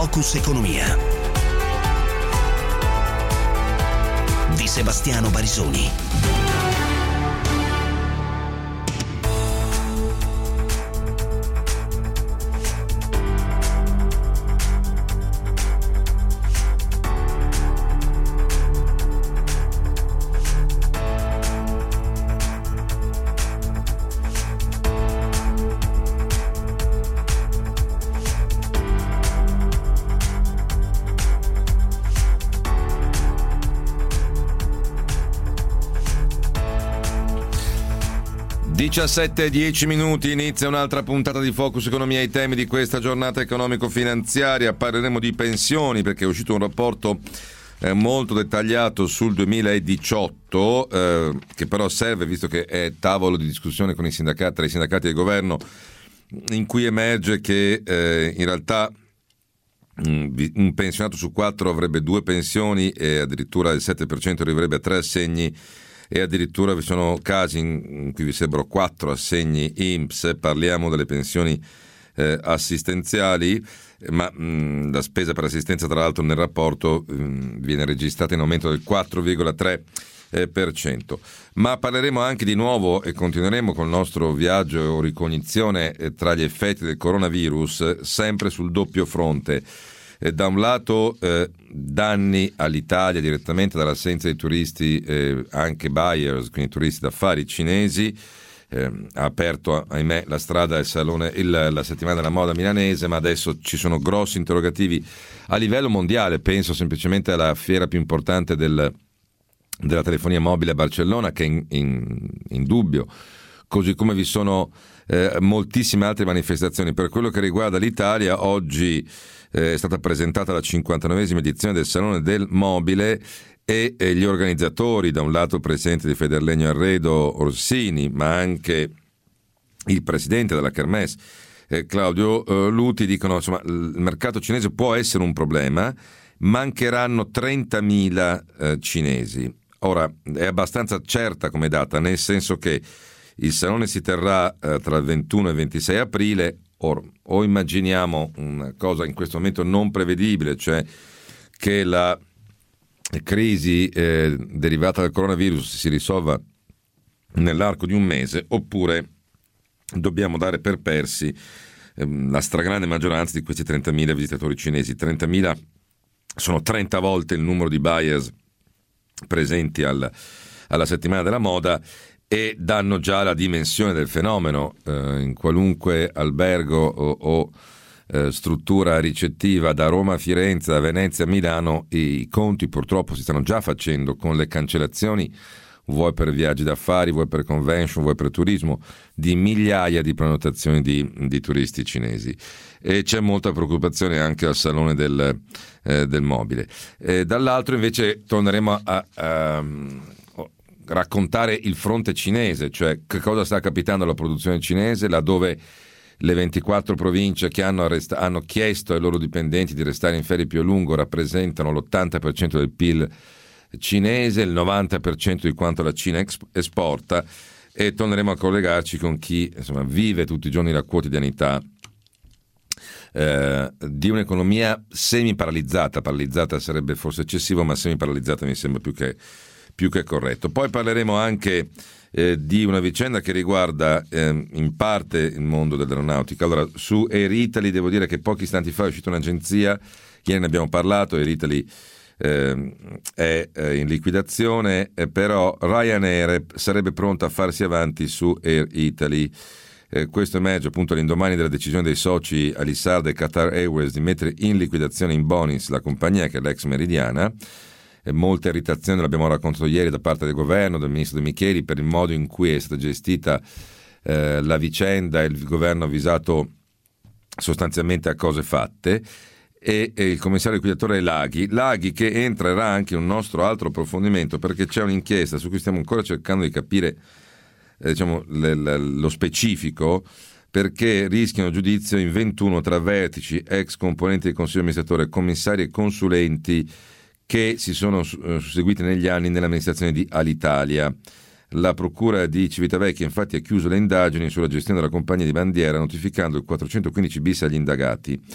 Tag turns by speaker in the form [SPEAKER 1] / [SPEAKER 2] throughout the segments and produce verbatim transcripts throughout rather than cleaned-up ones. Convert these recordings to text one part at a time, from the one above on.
[SPEAKER 1] Focus Economia di Sebastiano Barisoni.
[SPEAKER 2] diciassette e dieci minuti, inizia un'altra puntata di Focus Economia. I temi di questa giornata economico-finanziaria: parleremo di pensioni, perché è uscito un rapporto eh, molto dettagliato sul duemiladiciotto, eh, che però serve, visto che è tavolo di discussione con i sindacati, tra i sindacati e il governo, in cui emerge che eh, in realtà mh, un pensionato su quattro avrebbe due pensioni e addirittura il sette per cento arriverebbe a tre assegni, e addirittura vi sono casi in cui vi sarebbero quattro assegni I N P S. Parliamo delle pensioni eh, assistenziali, ma mh, la spesa per assistenza, tra l'altro, nel rapporto mh, viene registrata in aumento del quattro virgola tre per cento. Ma parleremo anche di nuovo e continueremo col nostro viaggio o ricognizione eh, tra gli effetti del coronavirus, eh, sempre sul doppio fronte. Eh, da un lato eh, danni all'Italia direttamente dall'assenza di turisti, eh, anche buyers, quindi turisti d'affari cinesi. Eh, ha aperto, ahimè, la strada il salone, il, la settimana della moda milanese, ma adesso ci sono grossi interrogativi a livello mondiale. Penso semplicemente alla fiera più importante del, della telefonia mobile a Barcellona, che è in, in, in dubbio, così come vi sono eh, moltissime altre manifestazioni. Per quello che riguarda l'Italia, oggi eh, è stata presentata la cinquantanovesima edizione del Salone del Mobile e eh, gli organizzatori, da un lato il presidente di Federlegno Arredo Orsini, ma anche il presidente della Kermesse eh, Claudio eh, Luti, dicono insomma il mercato cinese può essere un problema, mancheranno trentamila eh, cinesi. Ora è abbastanza certa come data, nel senso che il salone si terrà eh, tra il ventuno e il ventisei aprile. Or, o immaginiamo una cosa in questo momento non prevedibile, cioè che la crisi eh, derivata dal coronavirus si risolva nell'arco di un mese, oppure dobbiamo dare per persi eh, la stragrande maggioranza di questi trentamila visitatori cinesi. trentamila sono trenta volte il numero di buyers presenti al, alla settimana della moda, e danno già la dimensione del fenomeno. Eh, in qualunque albergo o, o eh, struttura ricettiva, da Roma a Firenze, da Venezia a Milano, i conti purtroppo si stanno già facendo con le cancellazioni, vuoi per viaggi d'affari, vuoi per convention, vuoi per turismo, di migliaia di prenotazioni di, di turisti cinesi. E c'è molta preoccupazione anche al Salone del, eh, del Mobile. E dall'altro invece torneremo a... a raccontare il fronte cinese, cioè che cosa sta capitando alla produzione cinese, laddove le ventiquattro province che hanno, arresta- hanno chiesto ai loro dipendenti di restare in ferie più a lungo rappresentano l'ottanta per cento del P I L cinese, il novanta per cento di quanto la Cina ex- esporta, e torneremo a collegarci con chi insomma vive tutti i giorni la quotidianità eh, di un'economia semi paralizzata. Paralizzata sarebbe forse eccessivo, ma semi paralizzata mi sembra più che più che corretto. Poi parleremo anche eh, di una vicenda che riguarda eh, in parte il mondo dell'aeronautica. Allora, su Air Italy devo dire che pochi istanti fa è uscita un'agenzia, ieri ne abbiamo parlato, Air Italy eh, è eh, in liquidazione, eh, però Ryanair sarebbe pronta a farsi avanti su Air Italy. Eh, questo emerge appunto all'indomani della decisione dei soci Alisard e Qatar Airways di mettere in liquidazione in bonis la compagnia, che è l'ex Meridiana. E molta irritazione, l'abbiamo raccontato ieri, da parte del governo, del ministro De Micheli, per il modo in cui è stata gestita eh, la vicenda. Il governo ha avvisato sostanzialmente a cose fatte, e, e il commissario liquidatore è Laghi Laghi che entrerà anche in un nostro altro approfondimento, perché c'è un'inchiesta su cui stiamo ancora cercando di capire eh, diciamo, le, le, lo specifico, perché rischiano giudizio in ventuno tra vertici, ex componenti del consiglio amministratore, commissari e consulenti che si sono susseguiti negli anni nell'amministrazione di Alitalia. La procura di Civitavecchia infatti ha chiuso le indagini sulla gestione della compagnia di bandiera, notificando il quattrocentoquindici bis agli indagati.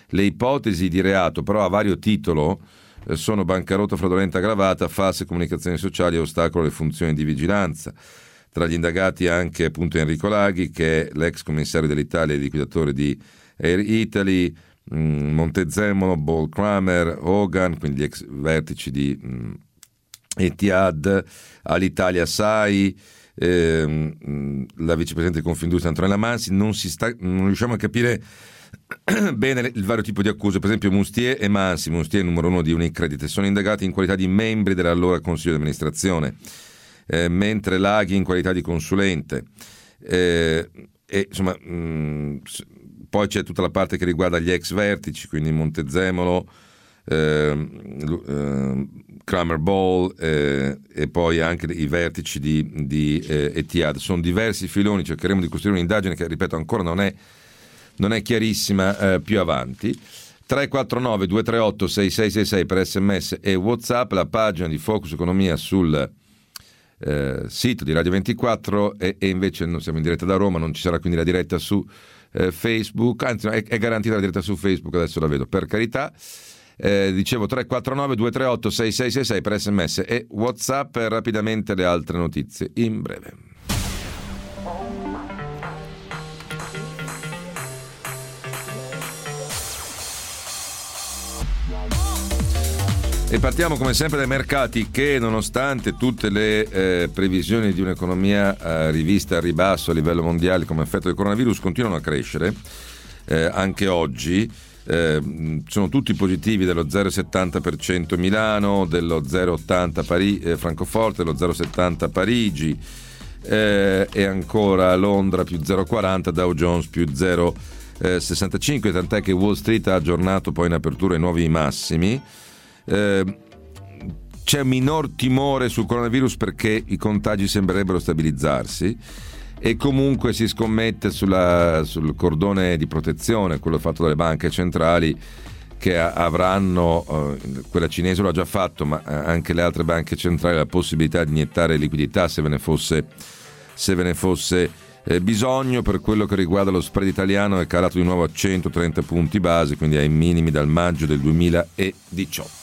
[SPEAKER 2] Le ipotesi di reato però a vario titolo eh, sono bancarotta fraudolenta aggravata, false comunicazioni sociali e ostacolo alle funzioni di vigilanza. Tra gli indagati anche appunto Enrico Laghi, che è l'ex commissario dell'Italia e liquidatore di Air Italy, mh, Montezemolo, Paul Kramer, Hogan, quindi gli ex vertici di mh, Etihad, Alitalia S A I, ehm, la vicepresidente di Confindustria Antonella Mansi. Non si sta, non riusciamo a capire bene il vario tipo di accuse. Per esempio Mustier e Mansi, Mustier numero uno di Unicredit, sono indagati in qualità di membri dell'allora consiglio di amministrazione, eh, mentre Laghi in qualità di consulente, eh, e insomma mh, poi c'è tutta la parte che riguarda gli ex vertici, quindi Montezemolo, eh, eh, Kramer Ball, eh, e poi anche i vertici di, di eh, Etihad. Sono diversi filoni, cercheremo di costruire un'indagine che, ripeto, ancora non è non è chiarissima, eh, più avanti. Tre quattro nove due tre otto sei sei sei sei per sms e WhatsApp, la pagina di Focus Economia sul eh, sito di Radio ventiquattro, e, e invece non siamo in diretta da Roma, non ci sarà quindi la diretta su eh, Facebook, anzi è, è garantita la diretta su Facebook, adesso la vedo, per carità. Eh, dicevo tre quattro nove due tre otto sei sei sei sei per sms e WhatsApp. E rapidamente le altre notizie in breve. E partiamo come sempre dai mercati che, nonostante tutte le eh, previsioni di un'economia eh, rivista a ribasso a livello mondiale come effetto del coronavirus, continuano a crescere eh, anche oggi. Eh, sono tutti positivi, dello zero virgola settanta per cento Milano, dello zero virgola ottanta Pari- eh, Francoforte, dello zero virgola settanta Parigi, eh, e ancora Londra più zero virgola quaranta, Dow Jones più zero virgola sessantacinque, tant'è che Wall Street ha aggiornato poi in apertura i nuovi massimi. Eh, c'è minor timore sul coronavirus perché i contagi sembrerebbero stabilizzarsi, e comunque si scommette sulla, sul cordone di protezione, quello fatto dalle banche centrali, che avranno, eh, quella cinese lo ha già fatto, ma anche le altre banche centrali, la possibilità di iniettare liquidità se ve ne fosse, se ve ne fosse eh, bisogno. Per quello che riguarda lo spread italiano, è calato di nuovo a centotrenta punti base, quindi ai minimi dal maggio del duemiladiciotto.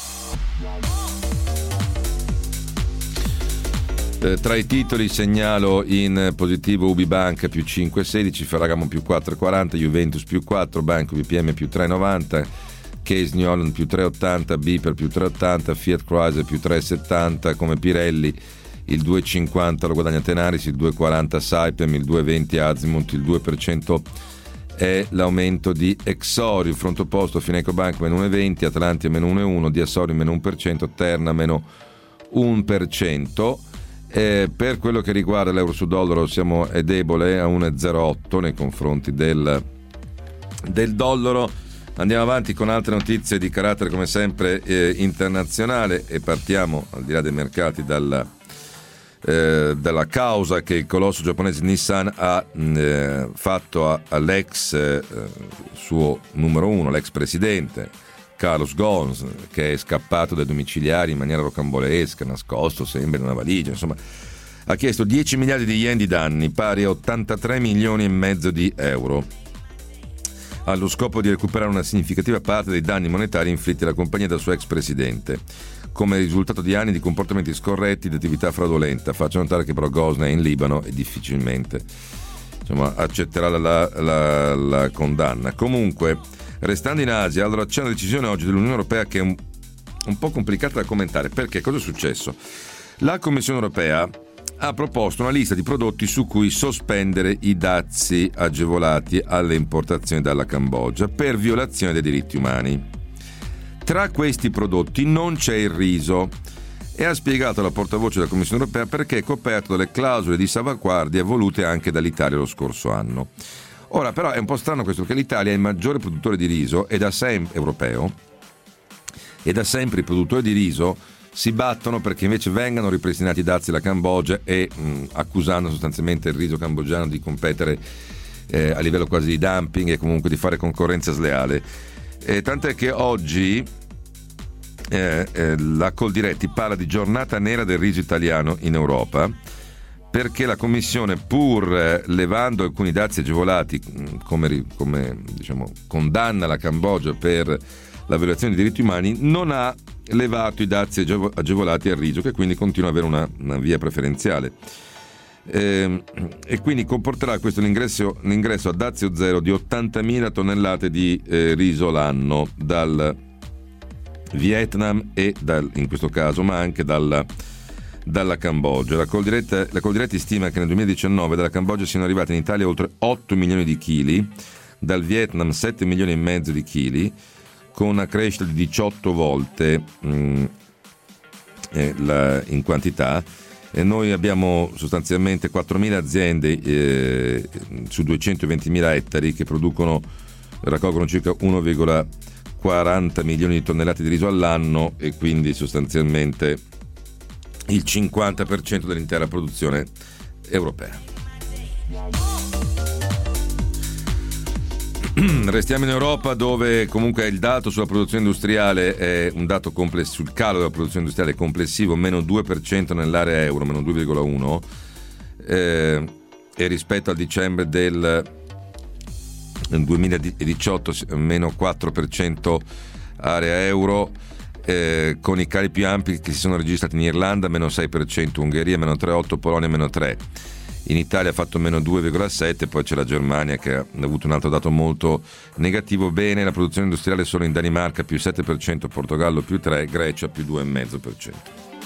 [SPEAKER 2] Eh, tra i titoli segnalo in positivo UbiBanca più cinque virgola sedici, Ferragamo più quattro virgola quaranta, Juventus più quattro, Banco B P M più tre virgola novanta, Case New Holland più tre virgola ottanta, Biper più tre virgola ottanta, Fiat Chrysler più tre virgola settanta, come Pirelli il due virgola cinquanta lo guadagna Tenaris, il due virgola quaranta Saipem, il due virgola venti Azimut, il due per cento è l'aumento di Exori. Il fronte opposto Fineco Bank meno uno virgola venti, Atlantia meno uno virgola uno, Diasori meno uno per cento, Terna meno uno per cento. Eh, per quello che riguarda l'euro su dollaro, siamo è debole a uno virgola zero otto nei confronti del, del dollaro. Andiamo avanti con altre notizie di carattere come sempre eh, internazionale, e partiamo, al di là dei mercati, dalla, eh, dalla causa che il colosso giapponese Nissan ha eh, fatto a, all'ex eh, suo numero uno, l'ex presidente Carlos Ghosn, che è scappato dai domiciliari in maniera rocambolesca, nascosto, sembra in una valigia. Insomma, ha chiesto dieci miliardi di yen di danni, pari a ottantatré milioni e mezzo di euro, allo scopo di recuperare una significativa parte dei danni monetari inflitti alla compagnia dal suo ex presidente, come risultato di anni di comportamenti scorretti e di attività fraudolenta. Faccio notare che però Ghosn è in Libano e difficilmente, insomma, accetterà la, la, la, la condanna. Comunque, restando in Asia, allora c'è una decisione oggi dell'Unione Europea che è un, un po' complicata da commentare. Perché? Cosa è successo? La Commissione Europea ha proposto una lista di prodotti su cui sospendere i dazi agevolati alle importazioni dalla Cambogia per violazione dei diritti umani. Tra questi prodotti non c'è il riso, e ha spiegato la portavoce della Commissione Europea perché è coperto dalle clausole di salvaguardia volute anche dall'Italia lo scorso anno. Ora però è un po' strano questo, perché l'Italia è il maggiore produttore di riso e da sempre europeo, e da sempre i produttori di riso si battono perché invece vengano ripristinati i dazi alla Cambogia, e mh, accusando sostanzialmente il riso cambogiano di competere eh, a livello quasi di dumping e comunque di fare concorrenza sleale. E tant'è che oggi eh, eh, la Coldiretti parla di giornata nera del riso italiano in Europa, perché la Commissione, pur eh, levando alcuni dazi agevolati, come, come diciamo, condanna la Cambogia per la violazione dei diritti umani, non ha levato i dazi agevolati al riso, che quindi continua ad avere una, una via preferenziale. Eh, e quindi comporterà questo l'ingresso, l'ingresso a dazio zero di ottantamila tonnellate di eh, riso l'anno dal Vietnam e dal, in questo caso, ma anche dalla dalla Cambogia. La Coldiretti, la Coldiretti stima che nel duemiladiciannove dalla Cambogia siano arrivati in Italia oltre otto milioni di chili, dal Vietnam sette milioni e mezzo di chili, con una crescita di diciotto volte mh, eh, la, in quantità. E noi abbiamo sostanzialmente quattromila aziende eh, su duecentoventimila ettari che producono, raccolgono circa uno virgola quaranta milioni di tonnellate di riso all'anno, e quindi sostanzialmente il cinquanta per cento dell'intera produzione europea. Restiamo in Europa, dove comunque il dato sulla produzione industriale è un dato complessivo, sul calo della produzione industriale complessivo, meno due per cento nell'area euro, meno due virgola uno, eh, e rispetto al dicembre del duemiladiciotto meno quattro per cento area euro. Eh, con i cali più ampi che si sono registrati in Irlanda meno sei per cento, Ungheria meno tre virgola otto, Polonia meno tre, in Italia ha fatto meno due virgola sette, poi c'è la Germania che ha avuto un altro dato molto negativo. Bene, la produzione industriale solo in Danimarca più sette per cento, Portogallo più tre, Grecia più due virgola cinque per cento.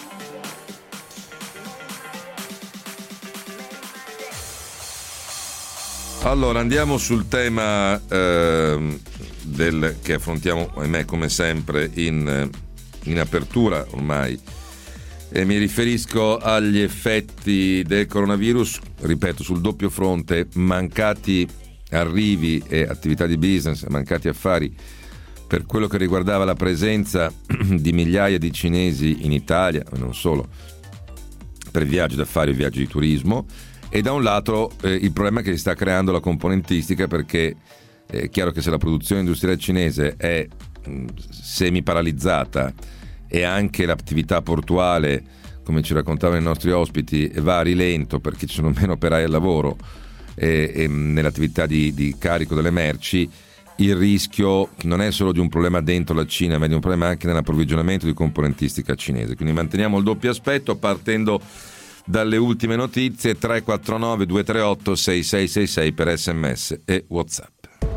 [SPEAKER 2] Allora andiamo sul tema eh, del, che affrontiamo, ahimè, come sempre in, in apertura ormai, e mi riferisco agli effetti del coronavirus, ripeto, sul doppio fronte: mancati arrivi e attività di business, mancati affari per quello che riguardava la presenza di migliaia di cinesi in Italia, e non solo, per viaggi d'affari o viaggi di turismo. E da un lato eh, il problema che si sta creando la componentistica, perché è chiaro che se la produzione industriale cinese è mh, semi paralizzata e anche l'attività portuale, come ci raccontavano i nostri ospiti, va a rilento perché ci sono meno operai al lavoro e, e nell'attività di, di carico delle merci, il rischio non è solo di un problema dentro la Cina, ma di un problema anche nell'approvvigionamento di componentistica cinese. Quindi manteniamo il doppio aspetto partendo dalle ultime notizie. Tre quattro nove due tre otto sei sei sei sei per sms e WhatsApp.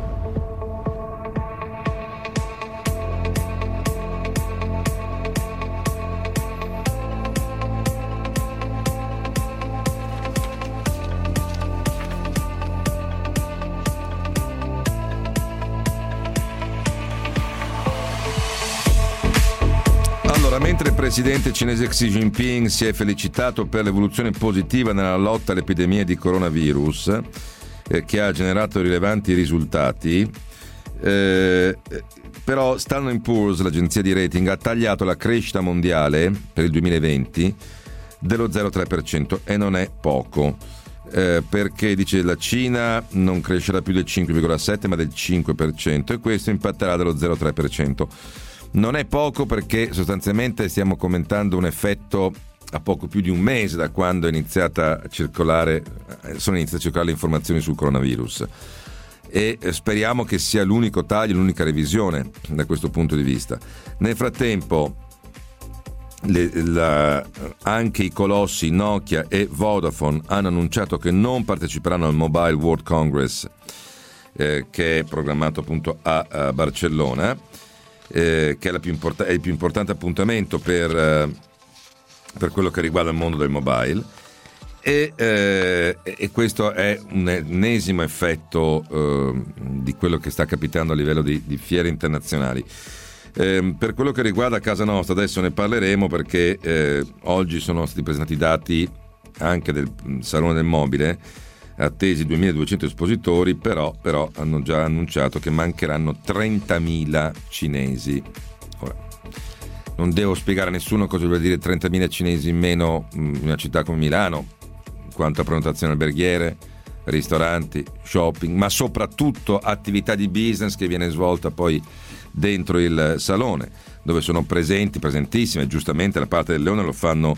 [SPEAKER 2] Mentre il presidente cinese Xi Jinping si è felicitato per l'evoluzione positiva nella lotta all'epidemia di coronavirus, eh, che ha generato rilevanti risultati, eh, però Standard and Poor's, l'agenzia di rating, ha tagliato la crescita mondiale per il duemilaventi dello zero virgola tre per cento, e non è poco, eh, perché dice la Cina non crescerà più del cinque virgola sette ma del cinque per cento, e questo impatterà dello zero virgola tre per cento. Non è poco perché sostanzialmente stiamo commentando un effetto a poco più di un mese da quando è iniziata a circolare, sono iniziate a circolare le informazioni sul coronavirus, e speriamo che sia l'unico taglio, l'unica revisione da questo punto di vista. Nel frattempo le, la, anche i colossi Nokia e Vodafone hanno annunciato che non parteciperanno al Mobile World Congress, eh, che è programmato appunto a, a Barcellona. Eh, che è, la più import- è il più importante appuntamento per, eh, per quello che riguarda il mondo del mobile, e, eh, e questo è un ennesimo effetto eh, di quello che sta capitando a livello di, di fiere internazionali. Eh, per quello che riguarda casa nostra, adesso ne parleremo perché eh, oggi sono stati presentati i dati anche del Salone del Mobile, attesi duemiladuecento espositori, però, però hanno già annunciato che mancheranno trentamila cinesi. Ora, non devo spiegare a nessuno cosa vuol dire trentamila cinesi in meno in una città come Milano, quanto a prenotazioni alberghiere, ristoranti, shopping, ma soprattutto attività di business che viene svolta poi dentro il salone, dove sono presenti, presentissime, giustamente la parte del leone lo fanno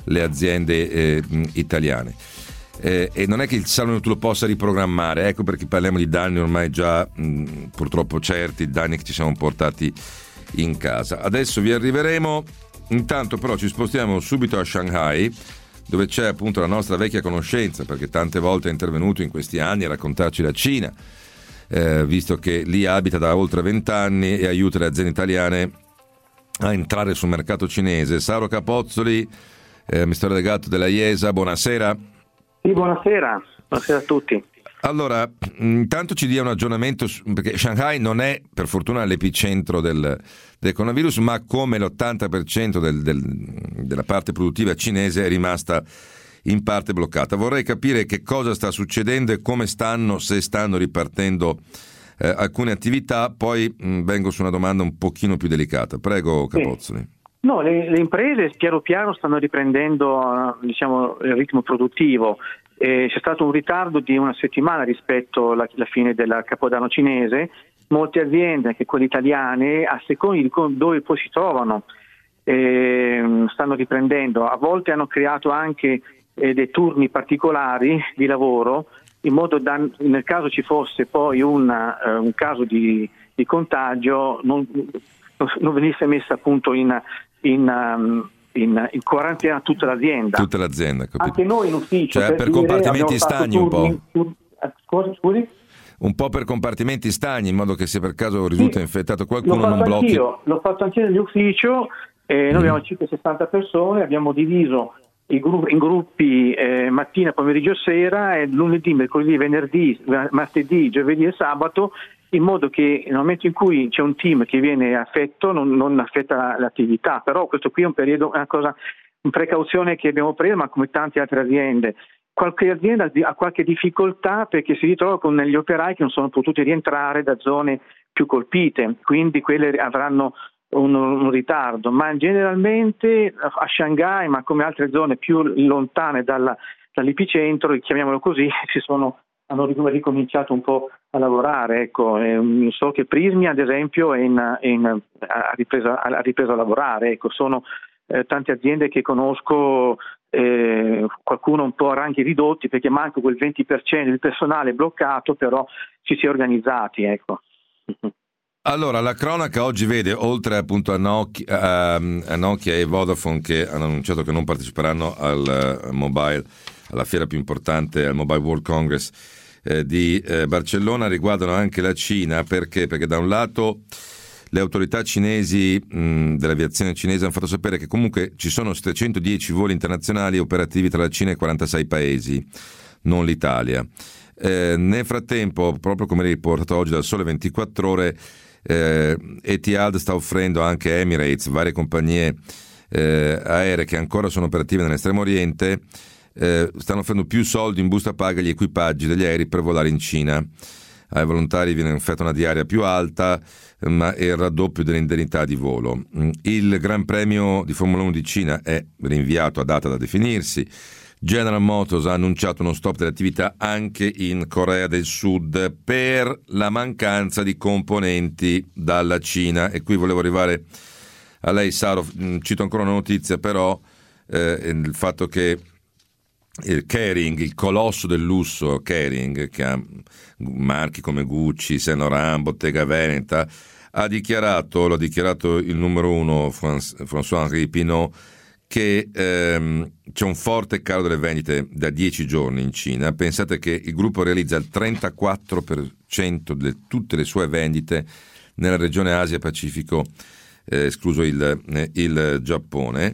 [SPEAKER 2] le aziende eh, italiane. Eh, e non è che il saldo tu lo possa riprogrammare, ecco perché parliamo di danni ormai già mh, purtroppo certi, danni che ci siamo portati in casa. Adesso vi arriveremo, intanto però ci spostiamo subito a Shanghai, dove c'è appunto la nostra vecchia conoscenza, perché tante volte è intervenuto in questi anni a raccontarci la Cina, eh, visto che lì abita da oltre vent'anni e aiuta le aziende italiane a entrare sul mercato cinese. Saro Capozzoli, eh, amministratore delegato della I E S A, buonasera.
[SPEAKER 3] Sì, buonasera, buonasera a tutti.
[SPEAKER 2] Allora, intanto ci dia un aggiornamento, perché Shanghai non è per fortuna l'epicentro del, del coronavirus, ma come l'ottanta per cento del, del, della parte produttiva cinese è rimasta in parte bloccata. Vorrei capire che cosa sta succedendo e come stanno, se stanno ripartendo eh, alcune attività, poi mh, vengo su una domanda un pochino più delicata. Prego, Capozzoli.
[SPEAKER 3] Sì. No, le, le imprese piano piano stanno riprendendo diciamo, il ritmo produttivo. Eh, c'è stato un ritardo di una settimana rispetto alla, alla fine del Capodanno cinese. Molte aziende, anche quelle italiane, a seconda di dove poi si trovano, eh, stanno riprendendo. A volte hanno creato anche eh, dei turni particolari di lavoro, in modo da, nel caso ci fosse poi una, uh, un caso di, di contagio, non, non venisse messa appunto in, in, um, in, in quarantena tutta l'azienda.
[SPEAKER 2] Tutta l'azienda, capito.
[SPEAKER 3] Anche noi in ufficio.
[SPEAKER 2] Cioè per, per
[SPEAKER 3] dire,
[SPEAKER 2] compartimenti stagni un po'.
[SPEAKER 3] Turni, scusi, scusi?
[SPEAKER 2] Un po' per compartimenti stagni, in modo che se per caso risulta
[SPEAKER 3] sì,
[SPEAKER 2] infettato qualcuno non blocchi.
[SPEAKER 3] Anch'io, l'ho fatto anche nell'ufficio, eh, noi mm. abbiamo circa sessanta persone, abbiamo diviso i gru- in gruppi eh, mattina, pomeriggio, sera, e lunedì, mercoledì, venerdì, martedì, giovedì e sabato, in modo che nel momento in cui c'è un team che viene affetto non, non affetta l'attività. Però questo qui è un periodo, una cosa, una precauzione che abbiamo preso, ma come tante altre aziende. Qualche azienda ha qualche difficoltà perché si ritrova con gli operai che non sono potuti rientrare da zone più colpite, quindi quelle avranno un, un ritardo, ma generalmente a Shanghai, ma come altre zone più lontane dalla, dall'epicentro, chiamiamolo così, si sono hanno ricominciato un po' a lavorare. Ecco, eh, so che Prismi ad esempio è in, in, ha, ripreso, ha ripreso a lavorare. Ecco, sono eh, tante aziende che conosco, eh, qualcuno un po' a ranghi ridotti perché manca quel venti per cento del personale bloccato, però ci si è organizzati. Ecco.
[SPEAKER 2] Allora, la cronaca oggi vede, oltre appunto a Nokia, a, a Nokia e Vodafone che hanno annunciato che non parteciperanno al uh, mobile, alla fiera più importante, al Mobile World Congress eh, di eh, Barcellona, riguardano anche la Cina. Perché? Perché da un lato le autorità cinesi, mh, dell'aviazione cinese, hanno fatto sapere che comunque ci sono settecentodieci voli internazionali operativi tra la Cina e quarantasei paesi, non l'Italia. Eh, nel frattempo, proprio come riportato oggi dal Sole ventiquattro Ore, eh, Etihad sta offrendo anche Emirates, varie compagnie eh, aeree che ancora sono operative nell'estremo oriente, eh, stanno offrendo più soldi in busta paga agli equipaggi degli aerei per volare in Cina. Ai volontari viene offerta una diaria più alta, ma è il raddoppio dell'indennità di volo. Il Gran Premio di Formula uno di Cina è rinviato a data da definirsi. General Motors ha annunciato uno stop delle attività anche in Corea del Sud per la mancanza di componenti dalla Cina. E qui volevo arrivare a lei, Saro, cito ancora una notizia, però eh, il fatto che il Kering, il colosso del lusso Kering, che ha marchi come Gucci, Saint Laurent, Bottega Veneta, ha dichiarato, l'ha dichiarato il numero uno François-Henri Pinault, che ehm, c'è un forte calo delle vendite da dieci giorni in Cina. Pensate che il gruppo realizza il trentaquattro per cento di tutte le sue vendite nella regione Asia-Pacifico, eh, escluso il, eh, il Giappone.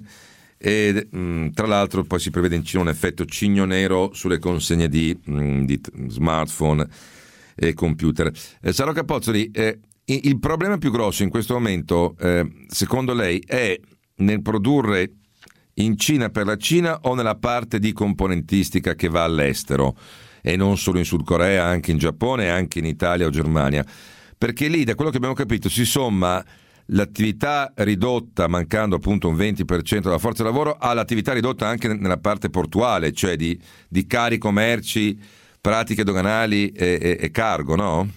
[SPEAKER 2] E mh, tra l'altro poi si prevede in Cina un effetto cigno nero sulle consegne di, mh, di smartphone e computer. Eh, Saro Capozzoli, eh, il problema più grosso in questo momento, eh, secondo lei, è nel produrre in Cina per la Cina o nella parte di componentistica che va all'estero, e non solo in Sud Corea, anche in Giappone, anche in Italia o Germania? Perché lì, da quello che abbiamo capito, si somma l'attività ridotta, mancando appunto un venti per cento della forza lavoro, all'attività ridotta anche nella parte portuale, cioè di, di carico merci, pratiche doganali e, e, e cargo, no?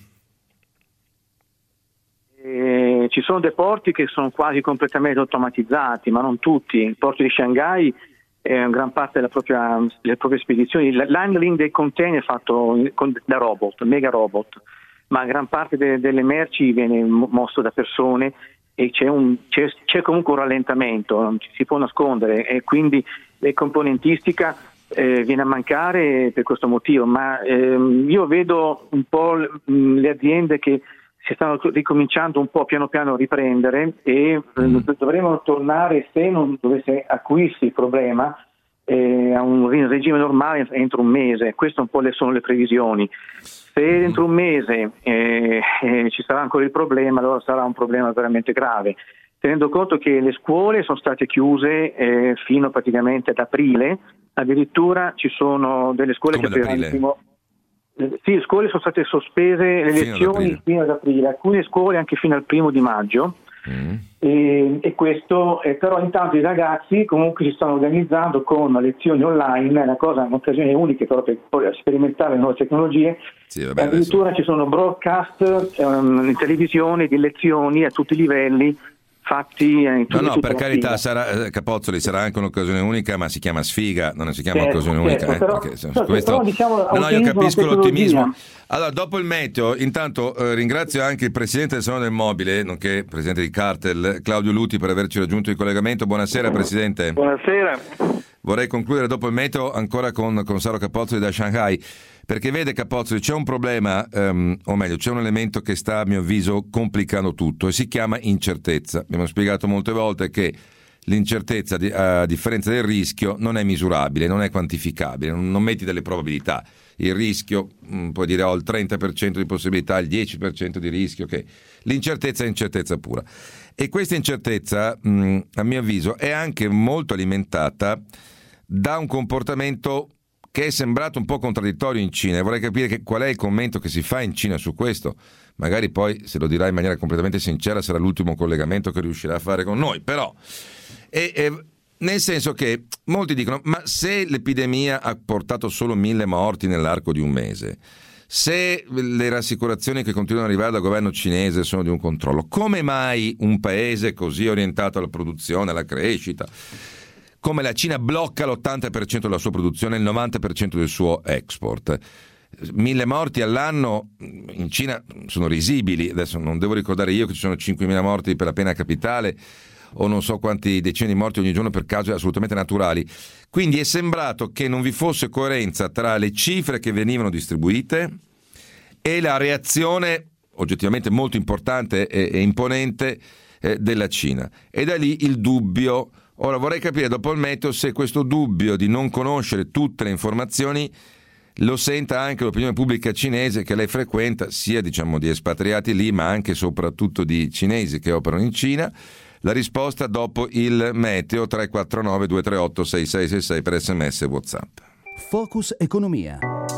[SPEAKER 3] Eh, ci sono dei porti che sono quasi completamente automatizzati, ma non tutti. Il porto di Shanghai eh, gran parte della propria, delle proprie spedizioni. L'handling dei container è fatto con, da robot, mega robot, ma gran parte de, delle merci viene mosso da persone e c'è, un, c'è, c'è comunque un rallentamento, non ci si può nascondere, e quindi la componentistica eh, viene a mancare per questo motivo, ma ehm, io vedo un po' l- le aziende che si stanno ricominciando un po' piano piano a riprendere e mm. dovremo tornare, se non dovesse acuirsi il problema, eh, a un regime normale entro un mese. Queste un po' le sono le previsioni. Se entro un mese eh, eh, ci sarà ancora il problema, allora sarà un problema veramente grave, tenendo conto che le scuole sono state chiuse eh, fino praticamente ad aprile, addirittura ci sono delle scuole
[SPEAKER 2] Come
[SPEAKER 3] che per il primo... Sì, le scuole sono state sospese, le
[SPEAKER 2] fino
[SPEAKER 3] lezioni
[SPEAKER 2] ad
[SPEAKER 3] fino ad aprile, alcune scuole anche fino al primo di maggio.
[SPEAKER 2] Mm.
[SPEAKER 3] E, e questo eh, però intanto i ragazzi comunque si stanno organizzando con lezioni online, è una cosa, un'occasione unica però per poi sperimentare le nuove tecnologie.
[SPEAKER 2] Sì, vabbè,
[SPEAKER 3] addirittura
[SPEAKER 2] adesso...
[SPEAKER 3] ci sono broadcast um, in televisione di lezioni a tutti i livelli fatti in
[SPEAKER 2] no no per carità,
[SPEAKER 3] fila.
[SPEAKER 2] sarà, Capozzoli, sarà anche un'occasione unica, ma si chiama sfigha, non si chiama
[SPEAKER 3] certo,
[SPEAKER 2] occasione
[SPEAKER 3] certo,
[SPEAKER 2] unica,
[SPEAKER 3] però,
[SPEAKER 2] eh, perché,
[SPEAKER 3] però,
[SPEAKER 2] questo...
[SPEAKER 3] però, diciamo,
[SPEAKER 2] no, no, io capisco
[SPEAKER 3] la
[SPEAKER 2] l'ottimismo. Allora, dopo il meteo, intanto eh, ringrazio anche il presidente del Salone del Mobile, nonché presidente di Cartel, Claudio Luti, per averci raggiunto in collegamento. Buonasera presidente.
[SPEAKER 3] Buonasera.
[SPEAKER 2] Vorrei concludere dopo il meteo ancora con, con Saro Capozzoli da Shanghai, perché vede Capozzoli, c'è un problema, um, o meglio c'è un elemento che sta a mio avviso complicando tutto e si chiama incertezza. Abbiamo spiegato molte volte che l'incertezza, a differenza del rischio, non è misurabile, non è quantificabile, non, non metti delle probabilità. Il rischio, mh, puoi dire ho il trenta per cento di possibilità, il dieci per cento di rischio, che l'incertezza è incertezza pura. E questa incertezza, mh, a mio avviso, è anche molto alimentata da un comportamento che è sembrato un po' contraddittorio in Cina, e vorrei capire che, qual è il commento che si fa in Cina su questo. Magari poi, se lo dirà in maniera completamente sincera, sarà l'ultimo collegamento che riuscirà a fare con noi, però e, e, nel senso che molti dicono, ma se l'epidemia ha portato solo mille morti nell'arco di un mese, se le rassicurazioni che continuano ad arrivare dal governo cinese sono di un controllo, come mai un paese così orientato alla produzione, alla crescita, come la Cina, blocca l'ottanta per cento della sua produzione e il novanta per cento del suo export? Mille morti all'anno in Cina sono risibili. Adesso non devo ricordare io che ci sono cinquemila morti per la pena capitale o non so quanti decine di morti ogni giorno per cause assolutamente naturali. Quindi è sembrato che non vi fosse coerenza tra le cifre che venivano distribuite e la reazione oggettivamente molto importante e, e imponente eh, della Cina, e da lì il dubbio. Ora vorrei capire dopo il meteo se questo dubbio di non conoscere tutte le informazioni lo senta anche l'opinione pubblica cinese che lei frequenta, sia diciamo di espatriati lì, ma anche e soprattutto di cinesi che operano in Cina. La risposta dopo il meteo. Tre quattro nove due tre otto sei sei sei sei per sms e WhatsApp.
[SPEAKER 4] Focus Economia.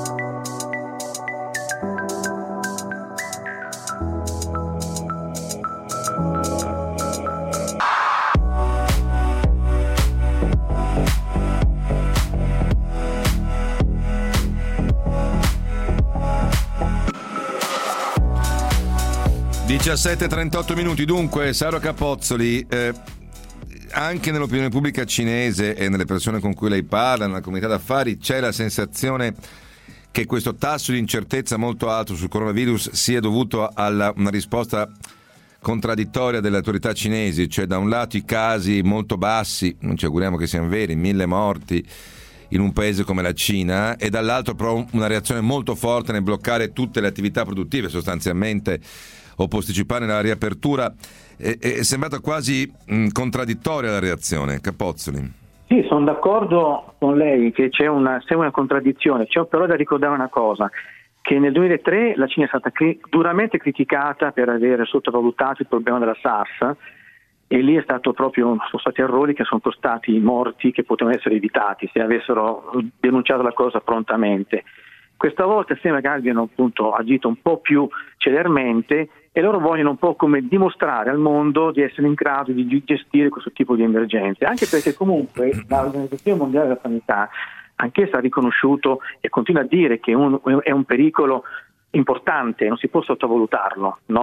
[SPEAKER 2] diciassette e trentotto minuti. Dunque, Saro Capozzoli, eh, anche nell'opinione pubblica cinese e nelle persone con cui lei parla, nella comunità d'affari, c'è la sensazione che questo tasso di incertezza molto alto sul coronavirus sia dovuto a una risposta contraddittoria delle autorità cinesi, cioè da un lato i casi molto bassi, non ci auguriamo che siano veri, mille morti in un paese come la Cina, e dall'altro però una reazione molto forte nel bloccare tutte le attività produttive sostanzialmente o posticipare la riapertura. È, è sembrata quasi mh, contraddittoria la reazione. Capozzoli.
[SPEAKER 3] Sì, sono d'accordo con lei che c'è una, c'è una contraddizione, c'è però da ricordare una cosa, che nel duemilatré la Cina è stata cri- duramente criticata per aver sottovalutato il problema della SARS, e lì è stato proprio, sono stati errori che sono costati morti che potevano essere evitati se avessero denunciato la cosa prontamente. Questa volta sembra che abbiano appunto agito un po' più celermente, e loro vogliono un po' come dimostrare al mondo di essere in grado di gestire questo tipo di emergenze, anche perché comunque l'Organizzazione Mondiale della Sanità anch'essa ha riconosciuto e continua a dire che un, è un pericolo importante, non si può sottovalutarlo, no?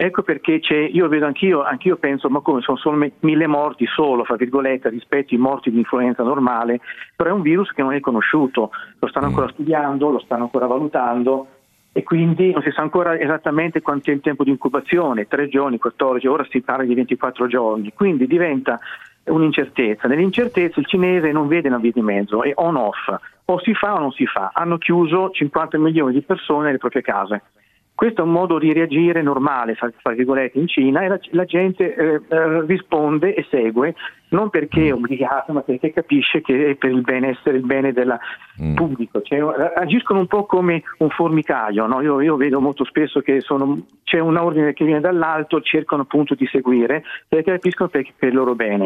[SPEAKER 3] ecco perché c'è, io vedo anch'io, anch'io penso, ma come sono solo mille morti solo, fra virgolette, rispetto ai morti di influenza normale, però è un virus che non è conosciuto, lo stanno ancora studiando, lo stanno ancora valutando e quindi non si sa ancora esattamente quanto è il tempo di incubazione, tre giorni, quattordici, ora si parla di ventiquattro giorni, quindi diventa un'incertezza. Nell'incertezza il cinese non vede una via di mezzo, è on-off, o si fa o non si fa. Hanno chiuso cinquanta milioni di persone nelle proprie case. Questo è un modo di reagire normale, fra virgolette, in Cina, e la, la gente eh, eh, risponde e segue, non perché è obbligata, ma perché capisce che è per il benessere, il bene del mm. pubblico. Cioè, agiscono un po' come un formicaio, no? io, io vedo molto spesso che sono, c'è un ordine che viene dall'alto, cercano appunto di seguire, perché capiscono per, per il loro bene.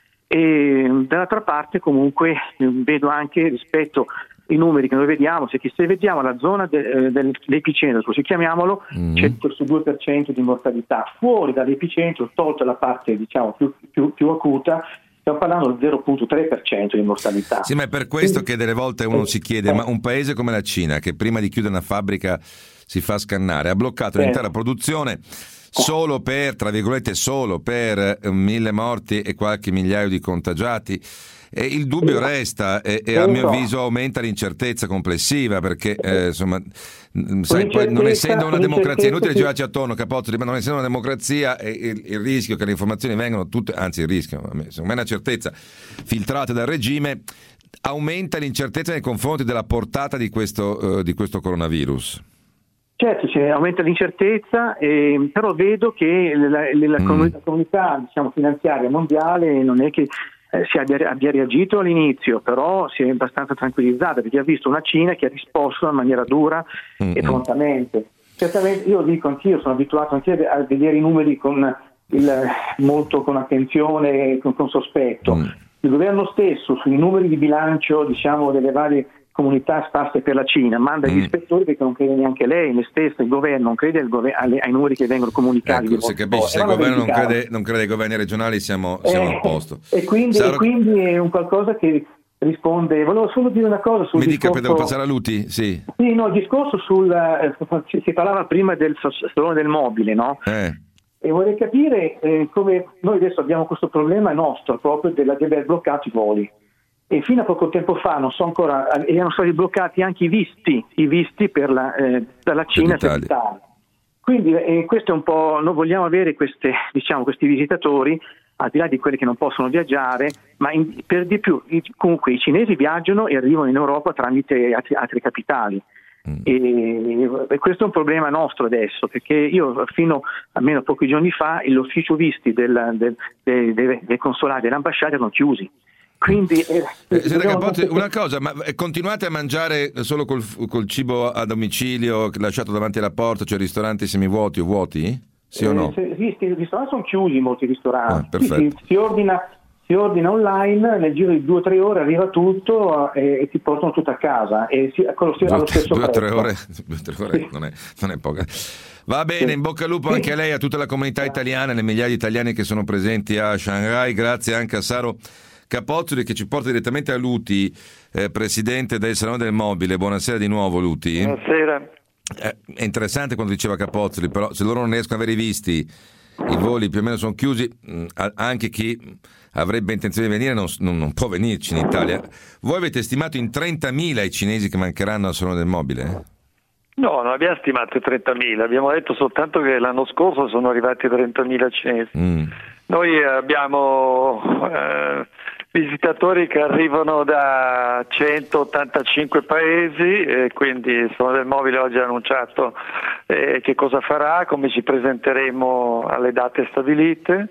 [SPEAKER 3] E dall'altra parte comunque vedo anche rispetto i numeri che noi vediamo, se, se vediamo la zona de, de, dell'epicentro, così chiamiamolo, mm. c'è questo due per cento di mortalità. Fuori dall'epicentro, tolta la parte diciamo più, più, più acuta, stiamo parlando del zero virgola tre per cento di mortalità.
[SPEAKER 2] Sì, ma è per questo che delle volte uno si chiede, ma un paese come la Cina, che prima di chiudere una fabbrica si fa scannare, ha bloccato l'intera produzione solo per, tra virgolette, solo per mille morti e qualche migliaio di contagiati. E il dubbio resta e, e a mio avviso aumenta l'incertezza complessiva perché eh, insomma sai, poi, non essendo una democrazia, inutile girarci attorno, Capozzoli, ma non essendo una democrazia eh, il, il rischio che le informazioni vengano tutte, anzi il rischio, secondo me è una certezza, filtrate dal regime, aumenta l'incertezza nei confronti della portata di questo, uh, di questo coronavirus.
[SPEAKER 3] Certo, cioè, aumenta l'incertezza, eh, però vedo che la, la, la mm. comunità, comunità diciamo, finanziaria mondiale non è che si abbia, abbia reagito all'inizio, però si è abbastanza tranquillizzata perché ha visto una Cina che ha risposto in maniera dura mm-hmm. e prontamente. Certamente io dico anch'io, sono abituato anche a vedere i numeri con il, molto con attenzione, con, con sospetto. Mm. Il governo stesso sui numeri di bilancio diciamo delle varie comunità sparse per la Cina manda gli mm. ispettori perché non crede neanche lei, me stessa, il governo non crede al gover- alle, ai numeri che vengono comunicati.
[SPEAKER 2] Ecco, se capisci, se il governo non crede, non crede ai governi regionali siamo, siamo
[SPEAKER 3] eh,
[SPEAKER 2] a posto.
[SPEAKER 3] E quindi,
[SPEAKER 2] Sarò...
[SPEAKER 3] e quindi è un qualcosa che risponde. Volevo solo dire una cosa sul
[SPEAKER 2] Mi
[SPEAKER 3] discorso...
[SPEAKER 2] dica, devo passare a Luti? Sì.
[SPEAKER 3] Sì, no, il discorso sul... Eh, si parlava prima del salone del mobile, no?
[SPEAKER 2] Eh.
[SPEAKER 3] E vorrei capire eh, come noi adesso abbiamo questo problema nostro proprio della, di aver bloccato i voli. E fino a poco tempo fa non so ancora erano stati bloccati anche i visti i visti per la, eh, dalla Cina per l'Italia. Quindi eh, questo è un po', noi vogliamo avere queste, diciamo, questi visitatori al di là di quelli che non possono viaggiare, ma in, per di più i, comunque i cinesi viaggiano e arrivano in Europa tramite altri, altre capitali. Mm. E, e questo è un problema nostro adesso, perché io fino almeno pochi giorni fa l'ufficio visti del, del, del, del, del consolato delle ambasciate erano chiusi. Quindi eh,
[SPEAKER 2] eh, senta, Capozzi, una cosa, ma continuate a mangiare solo col, col cibo a domicilio lasciato davanti alla porta, cioè ristoranti semivuoti o vuoti? Sì eh, o no?
[SPEAKER 3] Se, sì, i ristoranti sono chiusi, molti ristoranti.
[SPEAKER 2] Ah,
[SPEAKER 3] si, si, ordina, si ordina online, nel giro di due o tre ore arriva tutto e, e ti portano tutto a casa e si, allo stesso
[SPEAKER 2] due o tre
[SPEAKER 3] prezzo.
[SPEAKER 2] ore, due, tre ore sì. non, è, non è poca. Va bene, in bocca al lupo anche a lei, a tutta la comunità italiana, le migliaia di italiani che sono presenti a Shanghai. Grazie anche a Saro Capozzoli che ci porta direttamente a Luti, eh, presidente del Salone del Mobile. Buonasera di nuovo, Luti.
[SPEAKER 5] Buonasera.
[SPEAKER 2] Eh, è interessante quando diceva Capozzoli, però se loro non riescono ad avere visti, i voli più o meno sono chiusi, mh, anche chi avrebbe intenzione di venire non, non, non può venirci in Italia. Voi avete stimato in trentamila i cinesi che mancheranno al Salone del Mobile? Eh?
[SPEAKER 5] No, non abbiamo stimato trentamila, abbiamo detto soltanto che l'anno scorso sono arrivati trentamila cinesi. Mm. Noi abbiamo eh, visitatori che arrivano da centottantacinque paesi e quindi il Salone del Mobile oggi ha annunciato eh, che cosa farà, come ci presenteremo alle date stabilite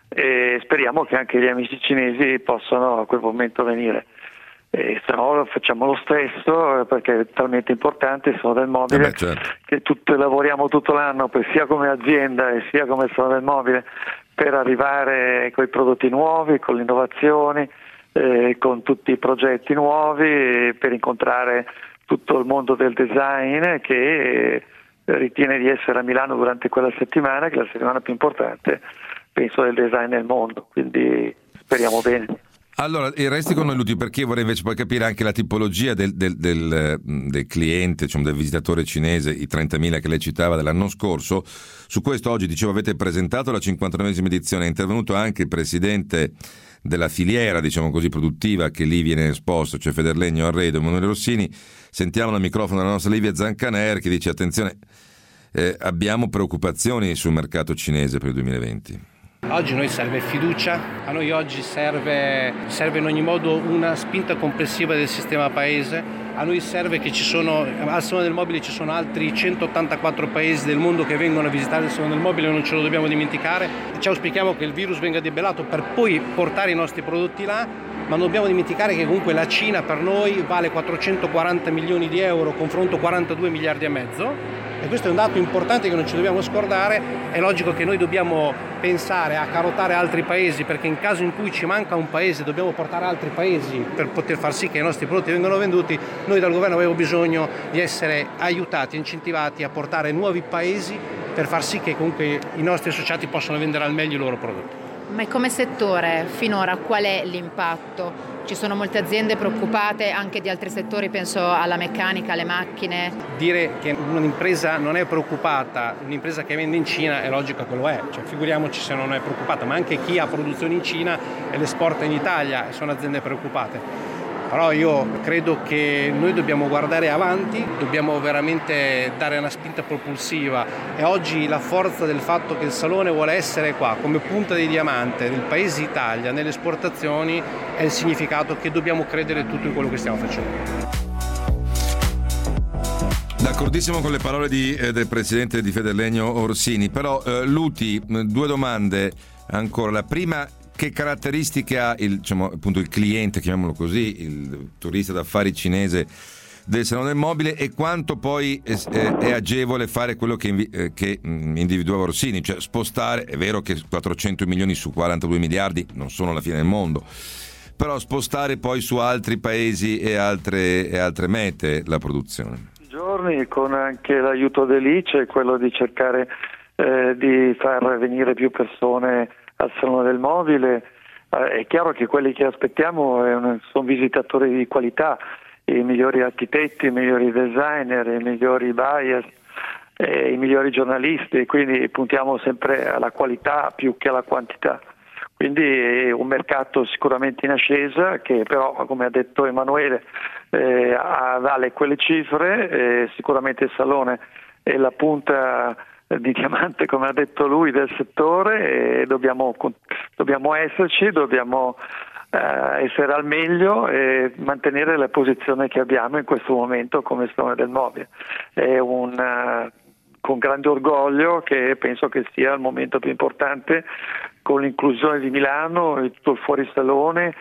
[SPEAKER 5] e speriamo che anche gli amici cinesi possano a quel momento venire. E se no facciamo lo stesso perché è talmente importante il Salone del Mobile
[SPEAKER 2] eh beh, certo.
[SPEAKER 5] che tutte, lavoriamo tutto l'anno per, sia come azienda e sia come Salone del Mobile per arrivare con i prodotti nuovi, con le innovazioni, eh, con tutti i progetti nuovi, per incontrare tutto il mondo del design che eh, ritiene di essere a Milano durante quella settimana, che è la settimana più importante, penso, del design nel mondo, quindi speriamo bene.
[SPEAKER 2] Allora, e resti con noi Luti, perché vorrei invece poi capire anche la tipologia del, del, del, del cliente, diciamo, del visitatore cinese, i trentamila che lei citava dell'anno scorso. Su questo oggi, dicevo, avete presentato la cinquantanovesima edizione, è intervenuto anche il presidente della filiera, diciamo così, produttiva che lì viene esposto, cioè Federlegno Arredo, Emanuele Rossini. Sentiamo al microfono della nostra Livia Zancaner che dice: attenzione, eh, abbiamo preoccupazioni sul mercato cinese per il duemilaventi.
[SPEAKER 6] Oggi a noi serve fiducia, a noi oggi serve, serve in ogni modo una spinta complessiva del sistema paese, a noi serve che ci sono, al Salone del Mobile ci sono altri centottantaquattro paesi del mondo che vengono a visitare il Salone del Mobile, non ce lo dobbiamo dimenticare, ci auspichiamo che il virus venga debellato per poi portare i nostri prodotti là, ma non dobbiamo dimenticare che comunque la Cina per noi vale quattrocentoquaranta milioni di euro, confronto quarantadue miliardi e mezzo. E questo è un dato importante che non ci dobbiamo scordare. È logico che noi dobbiamo pensare a carotare altri paesi, perché in caso in cui ci manca un paese dobbiamo portare altri paesi per poter far sì che i nostri prodotti vengano venduti. Noi dal governo abbiamo bisogno di essere aiutati, incentivati a portare nuovi paesi per far sì che comunque i nostri associati possano vendere al meglio i loro prodotti.
[SPEAKER 7] Ma come settore finora qual è l'impatto? Ci sono molte aziende preoccupate anche di altri settori, penso alla meccanica, alle macchine.
[SPEAKER 6] Dire che un'impresa non è preoccupata, un'impresa che vende in Cina, è logico che lo è, cioè figuriamoci se non è preoccupata, ma anche chi ha produzione in Cina e le esporta in Italia e sono aziende preoccupate. Però io credo che noi dobbiamo guardare avanti, dobbiamo veramente dare una spinta propulsiva e oggi la forza del fatto che il Salone vuole essere qua come punta di diamante del paese Italia nelle esportazioni è il significato che dobbiamo credere tutto in quello che stiamo facendo.
[SPEAKER 2] D'accordissimo con le parole di, eh, del presidente di Federlegno Orsini, però eh, Luti, due domande ancora. La prima: che caratteristiche ha il, diciamo, appunto il cliente, chiamiamolo così, il turista d'affari cinese del Salone del Mobile, e quanto poi è, è, è agevole fare quello che, invi, eh, che individuava Orsini, cioè spostare, è vero che quattrocento milioni su quarantadue miliardi non sono la fine del mondo, però spostare poi su altri paesi e altre, e altre mete la produzione.
[SPEAKER 5] Giorni con anche l'aiuto dell'I C E, quello di cercare eh, di far venire più persone al Salone del Mobile. Eh, è chiaro che quelli che aspettiamo è un, sono visitatori di qualità, i migliori architetti, i migliori designer, i migliori buyer, eh, i migliori giornalisti, quindi puntiamo sempre alla qualità più che alla quantità. Quindi è un mercato sicuramente in ascesa che però, come ha detto Emanuele, eh, vale quelle cifre, eh, sicuramente il Salone è la punta di diamante, come ha detto lui, del settore, e dobbiamo, dobbiamo esserci, dobbiamo eh, essere al meglio e mantenere la posizione che abbiamo in questo momento come Salone del Mobile. È un, uh, con grande orgoglio che penso che sia il momento più importante, con l'inclusione di Milano e tutto il fuorisalone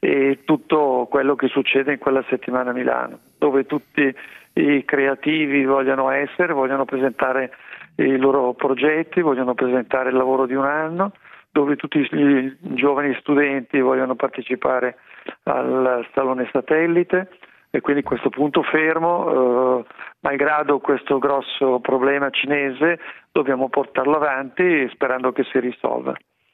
[SPEAKER 5] e tutto quello che succede in quella settimana a Milano, dove tutti i creativi vogliono essere, vogliono presentare i loro progetti, vogliono presentare il lavoro di un anno, dove tutti i giovani studenti vogliono partecipare al Salone Satellite, e quindi questo punto fermo, eh, malgrado questo grosso problema cinese, dobbiamo portarlo avanti sperando che si risolva.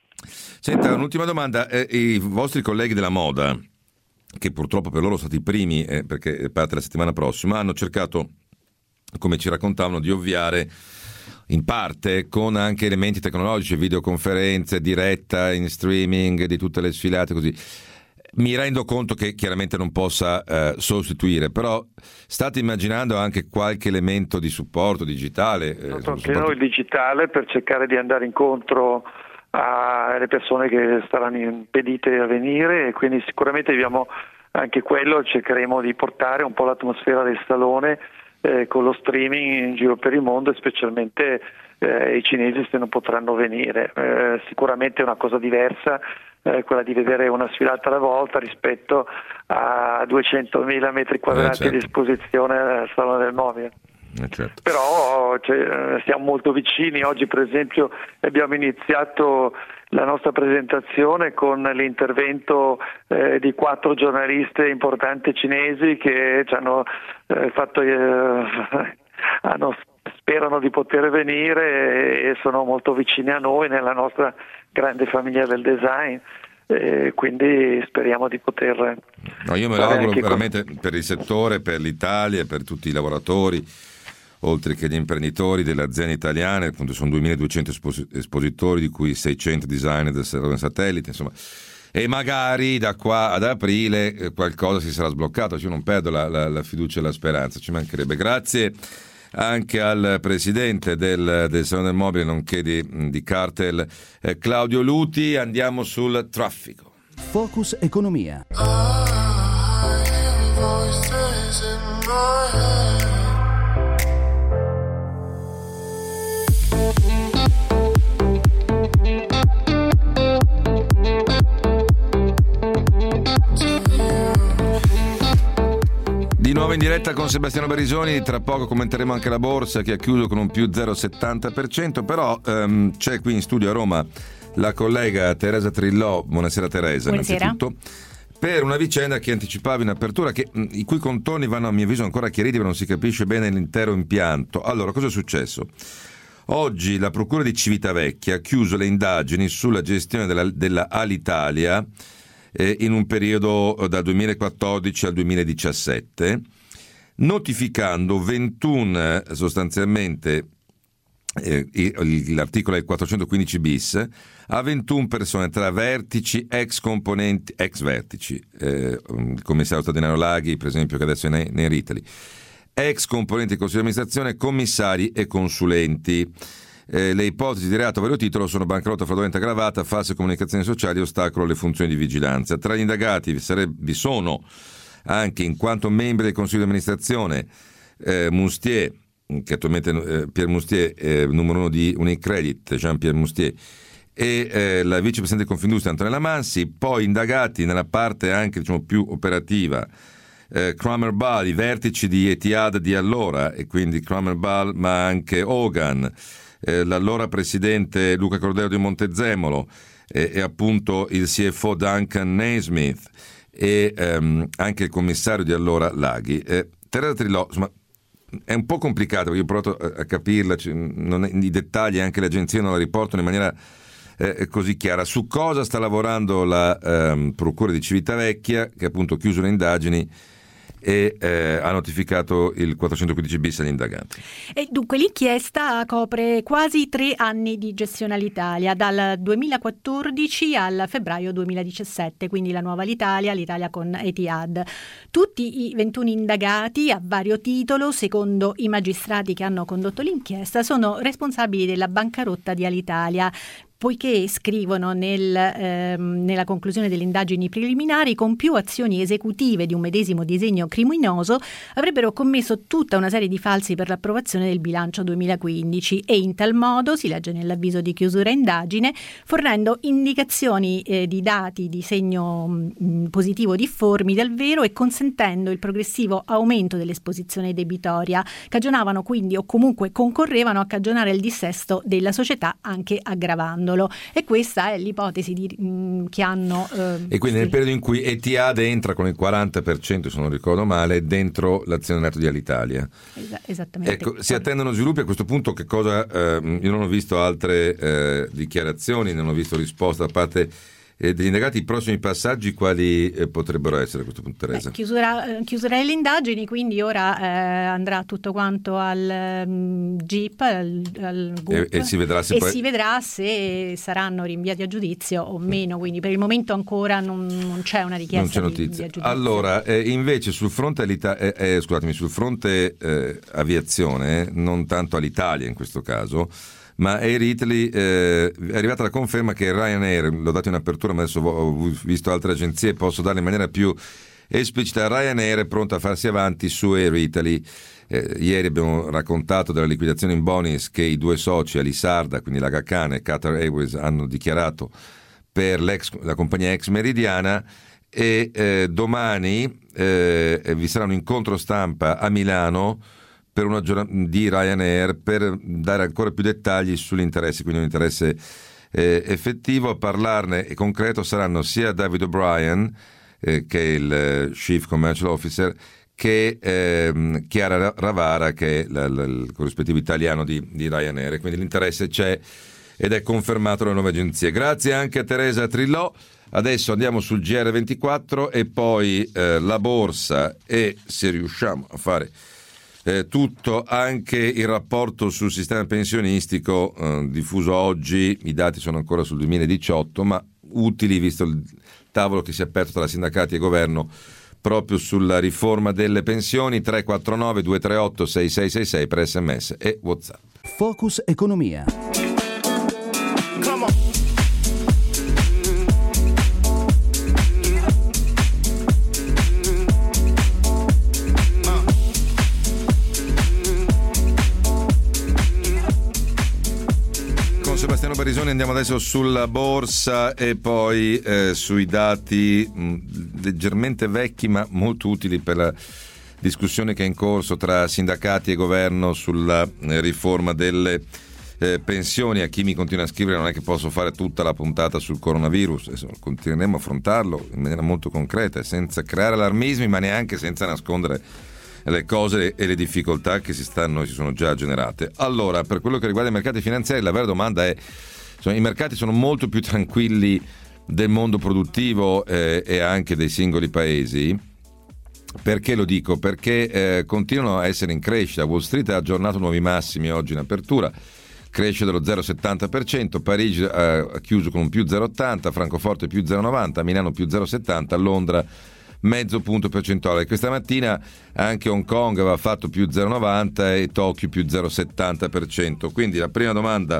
[SPEAKER 2] Senta, un'ultima domanda. Eh, i vostri colleghi della moda, che purtroppo per loro sono stati i primi, eh, perché parte la settimana prossima, hanno cercato, come ci raccontavano, di ovviare in parte con anche elementi tecnologici, videoconferenze, diretta in streaming di tutte le sfilate, così. Mi rendo conto che chiaramente non possa eh, sostituire, però state immaginando anche qualche elemento di supporto digitale? Eh,
[SPEAKER 5] anche
[SPEAKER 2] supporto...
[SPEAKER 5] noi il digitale, per cercare di andare incontro alle persone che saranno impedite a venire, e quindi sicuramente abbiamo anche quello, cercheremo di portare un po' l'atmosfera del salone eh, con lo streaming in giro per il mondo, e specialmente eh, i cinesi se non potranno venire. Eh, sicuramente è una cosa diversa eh, quella di vedere una sfilata alla volta rispetto a duecentomila metri quadrati eh, certo. di esposizione al Salone del Mobile.
[SPEAKER 2] Eh, certo.
[SPEAKER 5] Però cioè, siamo molto vicini. Oggi per esempio abbiamo iniziato la nostra presentazione con l'intervento eh, di quattro giornaliste importanti cinesi che ci hanno eh, fatto eh, hanno, sperano di poter venire e sono molto vicini a noi nella nostra grande famiglia del design. e quindi speriamo di poter...
[SPEAKER 2] No, io me lo auguro veramente con... per il settore, per l'Italia, per tutti i lavoratori, oltre che gli imprenditori delle aziende italiane. Appunto sono duemiladuecento espos- espositori, di cui seicento designer del settore satellite, insomma. E magari da qua ad aprile eh, qualcosa si sarà sbloccato. Io non perdo la, la, la fiducia e la speranza, ci mancherebbe. Grazie anche al presidente del, del Salone del Mobile, nonché di, di Cartel, eh, Claudio Luti. Andiamo sul traffico.
[SPEAKER 4] Focus Economia.
[SPEAKER 2] Di nuovo in diretta con Sebastiano Barisoni, tra poco commenteremo anche la borsa che ha chiuso con un più zero virgola settanta per cento, però um, c'è qui in studio a Roma la collega Teresa Trillò. Buonasera Teresa.
[SPEAKER 8] Buonasera.
[SPEAKER 2] Innanzitutto, per una vicenda che anticipava in apertura, che, i cui contorni vanno a mio avviso ancora chiariti, ma non si capisce bene l'intero impianto. Allora, cosa è successo? Oggi la Procura di Civitavecchia ha chiuso le indagini sulla gestione della, della Alitalia in un periodo dal duemilaquattordici al duemiladiciassette, notificando ventuno sostanzialmente, eh, l'articolo è il quattrocentoquindici bis, a ventuno persone tra vertici, ex componenti, ex vertici, eh, il commissario straordinario Laghi, per esempio, che adesso è in Italy, ex componenti del Consiglio di amministrazione, commissari e consulenti. Eh, le ipotesi di reato a vario titolo sono bancarotta fraudolenta aggravata, false comunicazioni sociali e ostacolo alle funzioni di vigilanza. Tra gli indagati vi, sarebbe, vi sono anche, in quanto membri del Consiglio di amministrazione, eh, Mustier, che attualmente eh, Pierre Mustier, eh, numero uno di Unicredit, Jean-Pierre Mustier, e eh, la vicepresidente di Confindustria Antonella Mansi. Poi indagati nella parte anche, diciamo, più operativa, eh, Kramer Ball, i vertici di Etihad di allora, e quindi Kramer Ball, ma anche Hogan, Eh, l'allora presidente Luca Cordero di Montezemolo, eh, e appunto il C F O Duncan Naismith, e ehm, anche il commissario di allora Laghi. Eh, Teresa Trillò, insomma, è un po' complicato, perché io ho provato a, a capirla, cioè, non è, i dettagli anche le agenzie non la riportano in maniera eh, così chiara. Su cosa sta lavorando la ehm, Procura di Civitavecchia, che appunto ha chiuso le indagini e eh, ha notificato il quattrocentoquindici bis agli indagati.
[SPEAKER 8] E dunque l'inchiesta copre quasi tre anni di gestione all'Italia, dal duemilaquattordici al febbraio duemiladiciassette, quindi la nuova Alitalia, l'Italia con Etihad. Tutti i ventuno indagati a vario titolo, secondo i magistrati che hanno condotto l'inchiesta, sono responsabili della bancarotta di Alitalia, poiché, scrivono nel, ehm, nella conclusione delle indagini preliminari, con più azioni esecutive di un medesimo disegno criminoso avrebbero commesso tutta una serie di falsi per l'approvazione del bilancio duemilaquindici e in tal modo, si legge nell'avviso di chiusura indagine, fornendo indicazioni eh, di dati di segno mh, positivo difformi dal vero e consentendo il progressivo aumento dell'esposizione debitoria, cagionavano quindi o comunque concorrevano a cagionare il dissesto della società, anche aggravando. E questa è l'ipotesi di, mh, che hanno eh,
[SPEAKER 2] e quindi nel periodo in cui Etihad entra con il quaranta per cento, se non ricordo male, dentro l'azionariato di Alitalia.
[SPEAKER 8] Es- esattamente.
[SPEAKER 2] Ecco, si attendono sviluppi. A questo punto che cosa eh, io non ho visto altre eh, dichiarazioni, non ho visto risposta da parte eh, degli indagati. I prossimi passaggi quali eh, potrebbero essere a questo punto, Teresa?
[SPEAKER 8] Beh, chiusura, chiusura delle indagini, quindi ora eh, andrà tutto quanto al um, G I P, al, al G U P,
[SPEAKER 2] e, e, si vedrà, se,
[SPEAKER 8] e
[SPEAKER 2] poi...
[SPEAKER 8] si vedrà se saranno rinviati a giudizio o meno, quindi per il momento ancora non, non c'è una richiesta
[SPEAKER 2] non c'è
[SPEAKER 8] di,
[SPEAKER 2] notizia.
[SPEAKER 8] di
[SPEAKER 2] Allora, eh, invece sul fronte Alita- eh, eh, scusatemi, sul fronte eh, aviazione, non tanto all'Italia in questo caso, ma Air Italy, eh, è arrivata la conferma che Ryanair, l'ho dato in apertura ma adesso ho visto altre agenzie, posso darle in maniera più esplicita, Ryanair è pronta a farsi avanti su Air Italy. Eh, ieri abbiamo raccontato della liquidazione in bonis che i due soci Alisarda, quindi la Aga Khan e Qatar Airways, hanno dichiarato per l'ex, la compagnia ex Meridiana, e eh, domani eh, vi sarà un incontro stampa a Milano per una giornata di Ryanair per dare ancora più dettagli sugli interessi, quindi un interesse eh, effettivo. A parlarne e concreto saranno sia David O'Brien, eh, che è il eh, Chief Commercial Officer, che eh, Chiara Ravara, che è la, la, il corrispettivo italiano di, di Ryanair. Quindi l'interesse c'è ed è confermato dalle nuove agenzie. Grazie anche a Teresa Trillò. Adesso andiamo sul G R ventiquattro e poi eh, la borsa e, se riusciamo a fare eh, tutto, anche il rapporto sul sistema pensionistico eh, diffuso oggi. I dati sono ancora sul duemiladiciotto, ma utili visto il tavolo che si è aperto tra sindacati e governo proprio sulla riforma delle pensioni. Tre quattro nove due tre otto sei sei sei sei per sms e WhatsApp.
[SPEAKER 4] Focus Economia.
[SPEAKER 2] Sebastiano Barisoni, andiamo adesso sulla borsa e poi eh, sui dati mh, leggermente vecchi ma molto utili per la discussione che è in corso tra sindacati e governo sulla eh, riforma delle eh, pensioni. A chi mi continua a scrivere, non è che posso fare tutta la puntata sul coronavirus, adesso continueremo a affrontarlo in maniera molto concreta, senza creare allarmismi ma neanche senza nascondere le cose e le difficoltà che si stanno e si sono già generate. Allora, per quello che riguarda i mercati finanziari, la vera domanda è: insomma, i mercati sono molto più tranquilli del mondo produttivo eh, e anche dei singoli paesi. Perché lo dico? Perché eh, continuano a essere in crescita. Wall Street ha aggiornato nuovi massimi oggi in apertura, cresce dello zero virgola settanta per cento, Parigi eh, ha chiuso con un più zero virgola ottanta, Francoforte più zero virgola novanta, Milano più zero virgola settanta, Londra mezzo punto percentuale. Questa mattina anche Hong Kong aveva fatto più zero virgola novanta e Tokyo più zero virgola settanta per cento. Quindi la prima domanda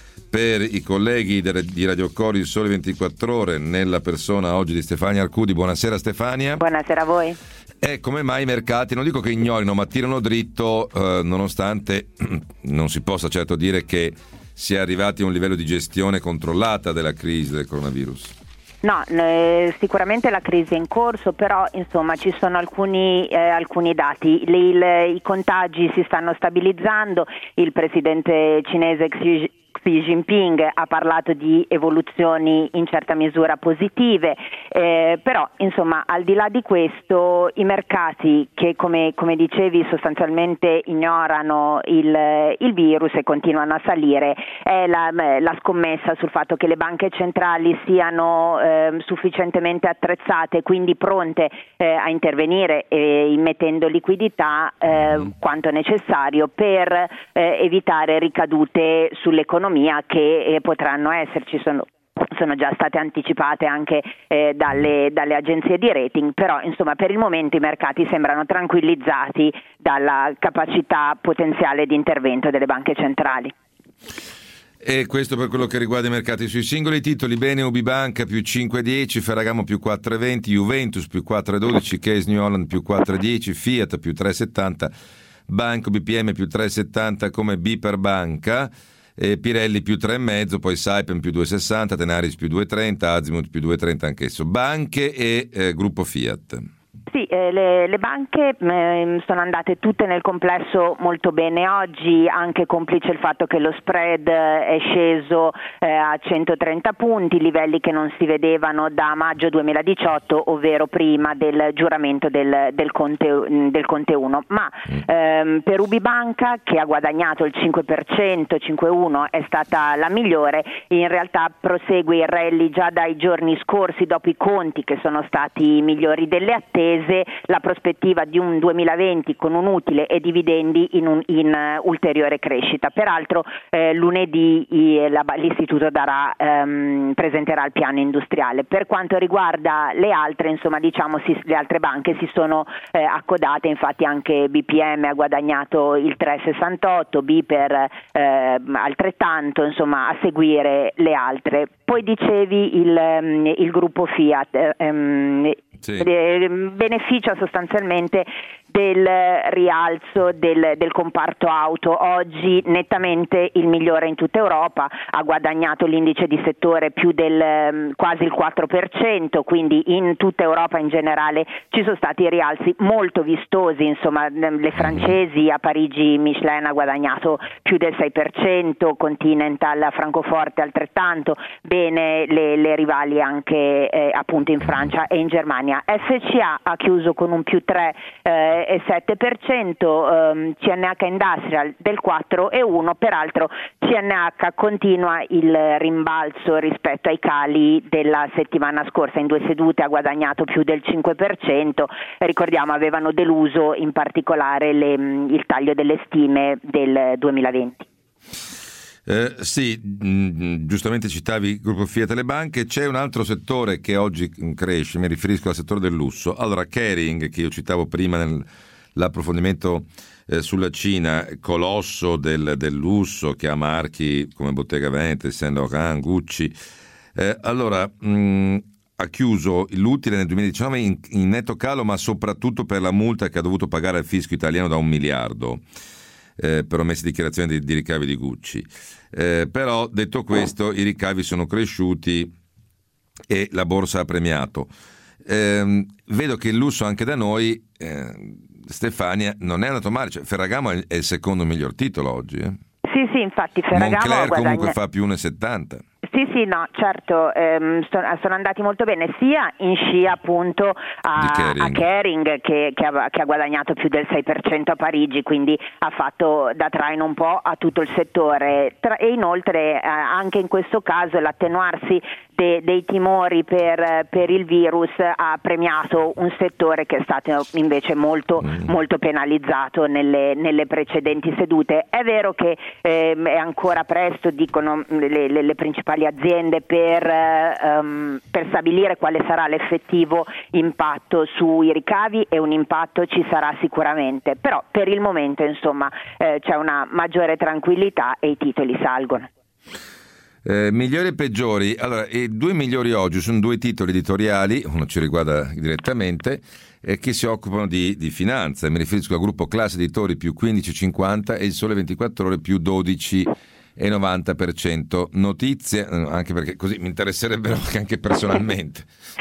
[SPEAKER 2] per i colleghi di Radio Cori Sole ventiquattro Ore, nella persona oggi di Stefania Arcudi. Buonasera Stefania.
[SPEAKER 9] Buonasera a voi.
[SPEAKER 2] E come mai i mercati, non dico che ignorino, ma tirano dritto eh, nonostante non si possa certo dire che si è arrivati a un livello di gestione controllata della crisi del coronavirus?
[SPEAKER 9] No, eh, sicuramente la crisi è in corso, però insomma ci sono alcuni, eh, alcuni dati. Le, il, i contagi si stanno stabilizzando, il presidente cinese Xi Xi Jinping ha parlato di evoluzioni in certa misura positive, eh, però insomma al di là di questo i mercati che come, come dicevi sostanzialmente ignorano il, il virus e continuano a salire, è la, la scommessa sul fatto che le banche centrali siano eh, sufficientemente attrezzate, quindi pronte eh, a intervenire eh, immettendo liquidità eh, quanto necessario per eh, evitare ricadute sull'economia che eh, potranno esserci. Sono sono già state anticipate anche eh, dalle, dalle agenzie di rating, però insomma per il momento i mercati sembrano tranquillizzati dalla capacità potenziale di intervento delle banche centrali.
[SPEAKER 2] E questo per quello che riguarda i mercati sui singoli titoli. Bene, Ubibanca più cinque virgola dieci, Ferragamo più quattro virgola venti, Juventus più quattro virgola dodici, Case New Holland più quattro virgola dieci, Fiat più tre virgola settanta, Banco B P M più tre virgola settanta come B per banca, e Pirelli più tre virgola cinque, poi Saipem più due virgola sessanta, Tenaris più due virgola trenta, Azimut più due virgola trenta anch'esso. Banche e eh, gruppo Fiat.
[SPEAKER 9] Sì, eh, le, le banche eh, sono andate tutte nel complesso molto bene oggi, anche complice il fatto che lo spread è sceso eh, a centotrenta punti, livelli che non si vedevano da maggio duemiladiciotto, ovvero prima del giuramento del, del Conte, del Conte uno. Ma ehm, per Ubibanca, che ha guadagnato il cinque per cento, cinque virgola uno, è stata la migliore. In realtà prosegue il rally già dai giorni scorsi, dopo i conti che sono stati migliori delle attese. La prospettiva di un duemilaventi con un utile e dividendi in, un, in uh, ulteriore crescita. Peraltro eh, lunedì i, la, l'istituto darà, um, presenterà il piano industriale. Per quanto riguarda le altre, insomma diciamo si, le altre banche si sono eh, accodate, infatti anche B P M ha guadagnato il tre virgola sessantotto, B per eh, altrettanto, insomma a seguire le altre. Poi dicevi il, um, il gruppo Fiat. Um, Sì. Beneficia sostanzialmente del rialzo del, del comparto auto, oggi nettamente il migliore in tutta Europa, ha guadagnato l'indice di settore più del quasi il quattro per cento, quindi in tutta Europa in generale ci sono stati rialzi molto vistosi, insomma le francesi, a Parigi Michelin ha guadagnato più del sei per cento, Continental a Francoforte altrettanto, bene le, le rivali anche eh, appunto in Francia e in Germania. S C A ha chiuso con un più tre eh, virgola sette per cento, ehm, C N H Industrial del quattro virgola uno per cento, peraltro C N H continua il rimbalzo rispetto ai cali della settimana scorsa, in due sedute ha guadagnato più del cinque per cento, ricordiamo avevano deluso in particolare le, il taglio delle stime del duemilaventi.
[SPEAKER 2] Eh, sì, mh, giustamente citavi il gruppo Fiat e le banche. C'è un altro settore che oggi cresce, mi riferisco al settore del lusso. Allora, Kering, che io citavo prima nell'approfondimento eh, sulla Cina, colosso del, del lusso, che ha marchi come Bottega Veneta, Saint Laurent, Gucci, eh, allora mh, ha chiuso l'utile nel duemiladiciannove in, in netto calo, ma soprattutto per la multa che ha dovuto pagare al fisco italiano da un miliardo Eh, per omesse dichiarazioni di, di ricavi di Gucci. Eh, però detto questo, i ricavi sono cresciuti e la borsa ha premiato. Eh, vedo che il lusso anche da noi, eh, Stefania, non è andato male, cioè, Ferragamo è il secondo miglior titolo oggi. Eh?
[SPEAKER 9] Sì, sì, infatti Ferragamo
[SPEAKER 2] Moncler
[SPEAKER 9] guadagna...
[SPEAKER 2] comunque fa più uno virgola settanta.
[SPEAKER 9] Sì, sì, no, certo, ehm, sono, sono andati molto bene sia in scia appunto a Kering, a Kering che, che, ha, che ha guadagnato più del sei per cento a Parigi, quindi ha fatto da traino un po' a tutto il settore. Tra, e inoltre eh, anche in questo caso l'attenuarsi de, dei timori per, per il virus ha premiato un settore che è stato invece molto, mm. molto penalizzato nelle, nelle precedenti sedute. È vero che eh, è ancora presto, dicono le, le, le principali aziende per, um, per stabilire quale sarà l'effettivo impatto sui ricavi, e un impatto ci sarà sicuramente, però per il momento insomma eh, c'è una maggiore tranquillità e i titoli salgono.
[SPEAKER 2] Eh, migliori e peggiori. Allora, i due migliori oggi sono due titoli editoriali, uno ci riguarda direttamente, eh, che si occupano di, di finanza. Mi riferisco al gruppo Classe Editori più quindici virgola cinquanta e il Sole ventiquattro Ore più dodici virgola novanta per cento. Notizie, anche perché così mi interesserebbero anche personalmente.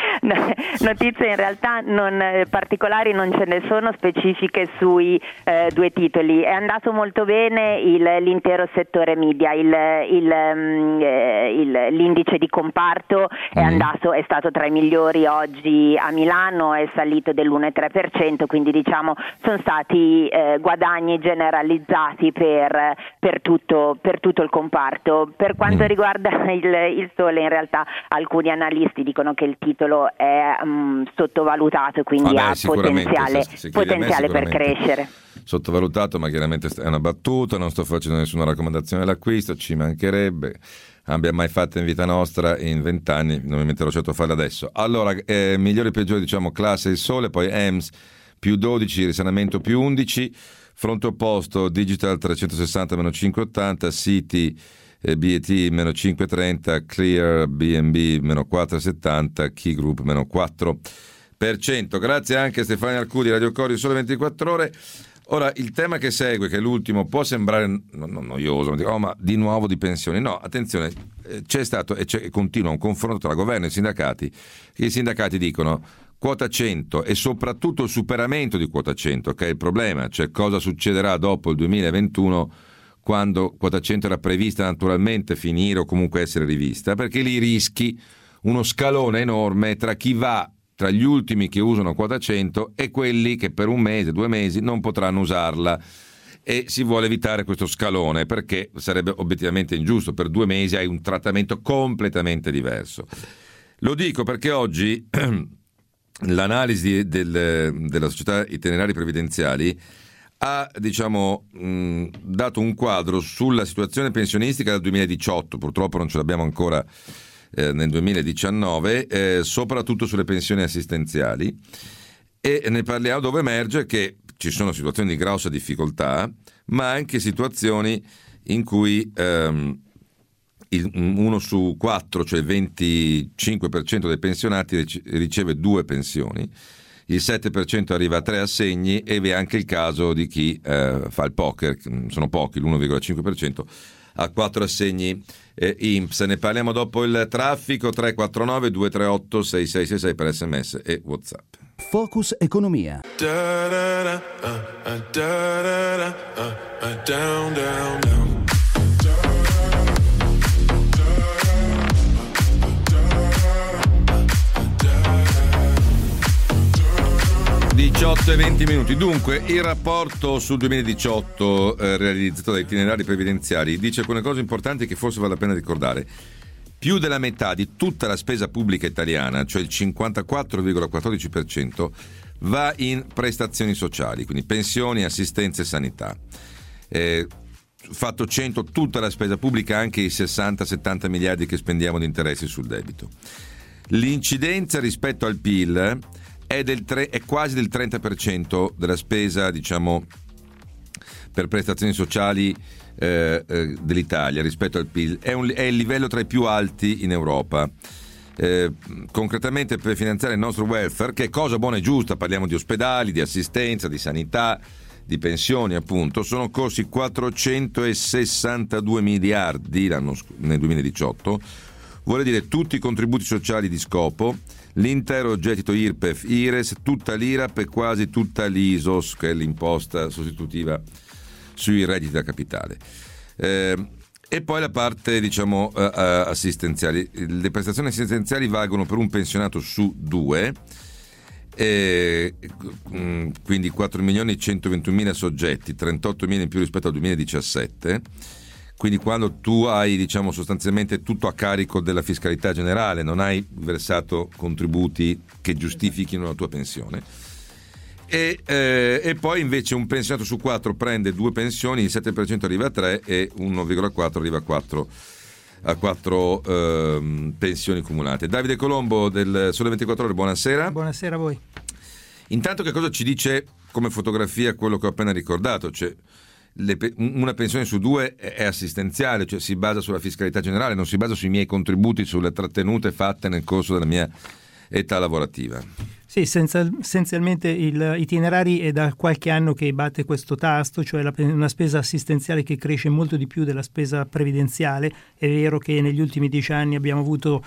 [SPEAKER 9] Notizie in realtà non, eh, particolari non ce ne sono specifiche sui eh, due titoli. È andato molto bene il, l'intero settore media, il, il, um, eh, il, l'indice di comparto è mm. andato, è stato tra i migliori oggi a Milano, è salito dell'uno virgola tre per cento, quindi diciamo sono stati eh, guadagni generalizzati per, per, tutto, per tutto il comparto. Per quanto mm. riguarda il, il Sole, in realtà alcuni analisti dicono che il titolo è um, sottovalutato e quindi
[SPEAKER 2] Vabbè,
[SPEAKER 9] ha potenziale,
[SPEAKER 2] se, se
[SPEAKER 9] potenziale per crescere.
[SPEAKER 2] Sottovalutato, ma chiaramente è una battuta, non sto facendo nessuna raccomandazione all'acquisto, ci mancherebbe, abbiamo mai fatto in vita nostra in vent'anni, non mi metterò certo a farlo adesso. Allora, eh, migliori e peggiori, diciamo Classe Il Sole, poi E M S più dodici, Risanamento più undici, fronte opposto Digital trecentosessanta meno cinque virgola ottanta, City B e T meno cinque virgola trenta, Clear B and B meno quattro virgola settanta, Key Group meno quattro per cento. Grazie anche a Stefania Arcudi, Radio Cori, Sole ventiquattro Ore. Ora, il tema che segue, che è l'ultimo, può sembrare no, no, noioso, non dico, oh, ma di nuovo di pensioni. No, attenzione, c'è stato e c'è, continua un confronto tra governo e sindacati. I sindacati dicono quota cento e soprattutto il superamento di quota cento, che è il problema, cioè cosa succederà dopo il duemilaventuno, quando quota cento era prevista naturalmente finire o comunque essere rivista, perché lì rischi uno scalone enorme tra chi va tra gli ultimi che usano quota cento e quelli che per un mese, due mesi non potranno usarla, e si vuole evitare questo scalone perché sarebbe obiettivamente ingiusto. Per due mesi hai un trattamento completamente diverso. Lo dico perché oggi l'analisi del, della società itinerari previdenziali ha diciamo mh, dato un quadro sulla situazione pensionistica del duemiladiciotto, purtroppo non ce l'abbiamo ancora eh, nel duemiladiciannove, eh, soprattutto sulle pensioni assistenziali, e ne parliamo, dove emerge che ci sono situazioni di grossa difficoltà, ma anche situazioni in cui ehm, il, uno su quattro, cioè il venticinque per cento dei pensionati riceve due pensioni, il sette per cento arriva a tre assegni, e vi è anche il caso di chi eh, fa il poker, sono pochi, l'uno virgola cinque per cento, a quattro assegni eh, I N P S. Ne parliamo dopo il traffico. Tre quattro nove due tre otto sei sei sei sei per sms e WhatsApp.
[SPEAKER 4] Focus Economia.
[SPEAKER 10] Da, da, da, uh, uh, da, da, da, uh, uh, down, down, down.
[SPEAKER 2] diciotto e venti minuti. Dunque, il rapporto sul duemiladiciotto eh, realizzato dai itinerari previdenziari dice alcune cose importanti che forse vale la pena ricordare. Più della metà di tutta la spesa pubblica italiana, cioè il cinquantaquattro virgola quattordici per cento, va in prestazioni sociali, quindi pensioni, assistenza e sanità. Eh, fatto cento tutta la spesa pubblica, anche i sessanta settanta miliardi che spendiamo di interessi sul debito. L'incidenza rispetto al P I L è, del tre, è quasi del trenta per cento della spesa, diciamo, per prestazioni sociali eh, eh, dell'Italia rispetto al P I L. È, un, è il livello tra i più alti in Europa. Eh, concretamente, per finanziare il nostro welfare, che è cosa buona e giusta, parliamo di ospedali, di assistenza, di sanità, di pensioni, appunto, sono corsi quattrocentosessantadue miliardi l'anno, nel duemiladiciotto, vuol dire tutti i contributi sociali di scopo, l'intero gettito I R P E F, I R E S, tutta l'I R A P e quasi tutta l'I S O S, che è l'imposta sostitutiva sui redditi da capitale. Eh, e poi la parte, diciamo, uh, uh, assistenziali. Le prestazioni assistenziali valgono per un pensionato su due, eh, quindi quattro milioni e centoventunomila soggetti, trentottomila in più rispetto al duemiladiciassette. Quindi quando tu hai, diciamo, sostanzialmente tutto a carico della fiscalità generale, non hai versato contributi che giustifichino la tua pensione. E, eh, e poi invece un pensionato su quattro prende due pensioni, il sette per cento arriva a tre e uno virgola quattro arriva a quattro, a quattro eh, pensioni cumulate. Davide Colombo del Sole ventiquattro Ore, buonasera.
[SPEAKER 11] Buonasera a voi.
[SPEAKER 2] Intanto, che cosa ci dice come fotografia quello che ho appena ricordato? Cioè, le, una pensione su due è assistenziale, cioè si basa sulla fiscalità generale, non si basa sui miei contributi, sulle trattenute fatte nel corso della mia età lavorativa.
[SPEAKER 11] Sì, senza, essenzialmente il itinerari è da qualche anno che batte questo tasto, cioè la, una spesa assistenziale che cresce molto di più della spesa previdenziale. È vero che negli ultimi dieci anni abbiamo avuto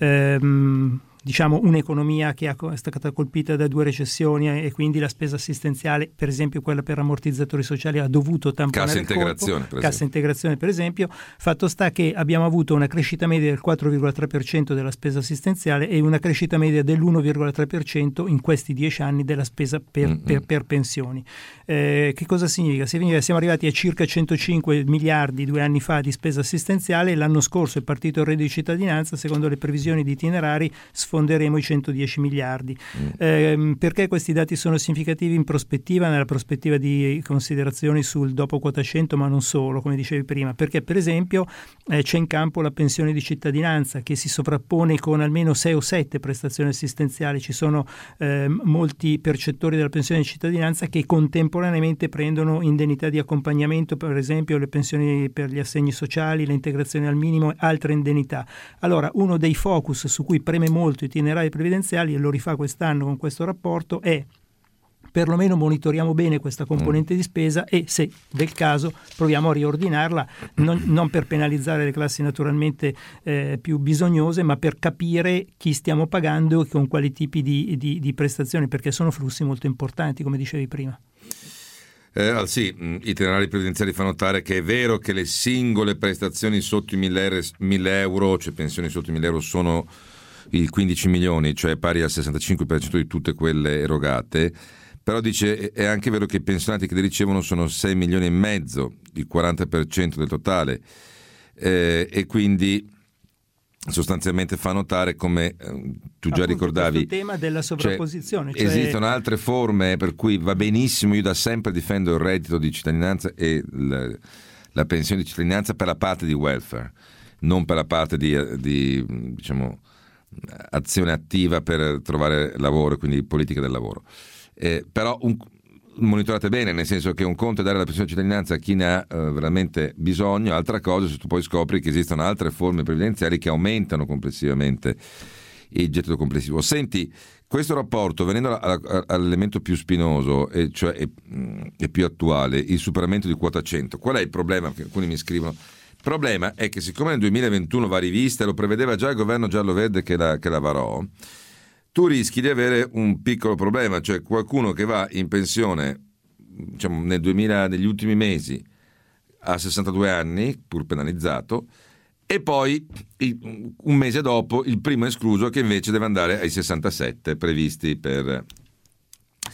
[SPEAKER 11] ehm, diciamo un'economia che è stata colpita da due recessioni e quindi la spesa assistenziale, per esempio quella per ammortizzatori sociali, ha dovuto tamponare
[SPEAKER 2] cassa
[SPEAKER 11] il
[SPEAKER 2] integrazione,
[SPEAKER 11] colpo.
[SPEAKER 2] per
[SPEAKER 11] Cassa integrazione per esempio. Fatto sta che abbiamo avuto una crescita media del quattro virgola tre per cento della spesa assistenziale e una crescita media dell'uno virgola tre per cento in questi dieci anni della spesa per, per, per pensioni. Eh, che cosa significa? Significa che siamo arrivati a circa centocinque miliardi due anni fa di spesa assistenziale e l'anno scorso è partito il reddito di cittadinanza, secondo le previsioni di itinerari sfonderemo i centodieci miliardi. Mm. Eh, perché questi dati sono significativi in prospettiva, nella prospettiva di considerazioni sul dopo quota cento, ma non solo, come dicevi prima? Perché per esempio eh, c'è in campo la pensione di cittadinanza che si sovrappone con almeno sei o sette prestazioni assistenziali. Ci sono eh, molti percettori della pensione di cittadinanza che contemporaneamente prendono indennità di accompagnamento, per esempio le pensioni per gli assegni sociali, le integrazioni al minimo e altre indennità. Allora, uno dei focus su cui preme molto itinerari previdenziali, e lo rifà quest'anno con questo rapporto, è perlomeno monitoriamo bene questa componente di spesa e, se del caso, proviamo a riordinarla, non, non per penalizzare le classi naturalmente eh, più bisognose, ma per capire chi stiamo pagando e con quali tipi di, di, di prestazioni, perché sono flussi molto importanti, come dicevi prima.
[SPEAKER 2] Eh, sì, i itinerari previdenziali fanno notare che è vero che le singole prestazioni sotto i mille euro, cioè pensioni sotto i mille euro, sono i quindici milioni, cioè pari al sessantacinque per cento di tutte quelle erogate, però dice è anche vero che i pensionati che li ricevono sono sei milioni e mezzo, il quaranta per cento del totale, eh, e quindi sostanzialmente fa notare, come eh, tu già
[SPEAKER 11] appunto
[SPEAKER 2] ricordavi,
[SPEAKER 11] il tema della sovrapposizione,
[SPEAKER 2] cioè,
[SPEAKER 11] cioè...
[SPEAKER 2] esistono altre forme per cui va benissimo, io da sempre difendo il reddito di cittadinanza e la, la pensione di cittadinanza per la parte di welfare, non per la parte di, di diciamo azione attiva per trovare lavoro, quindi politica del lavoro. Eh, però un, monitorate bene, nel senso che un conto è dare la pensione di cittadinanza a chi ne ha eh, veramente bisogno, altra cosa se tu poi scopri che esistono altre forme previdenziali che aumentano complessivamente il gettito complessivo. Senti, questo rapporto, venendo a, a, all'elemento più spinoso e cioè e, e più attuale, il superamento di quota cento, qual è il problema? Che alcuni mi scrivono. Il problema è che siccome nel duemilaventuno va rivista, lo prevedeva già il governo giallo-verde che la, che la varò, tu rischi di avere un piccolo problema, cioè qualcuno che va in pensione, diciamo, nel duemila, negli ultimi mesi a sessantadue anni, pur penalizzato, e poi un mese dopo il primo escluso che invece deve andare ai sessantasette previsti per,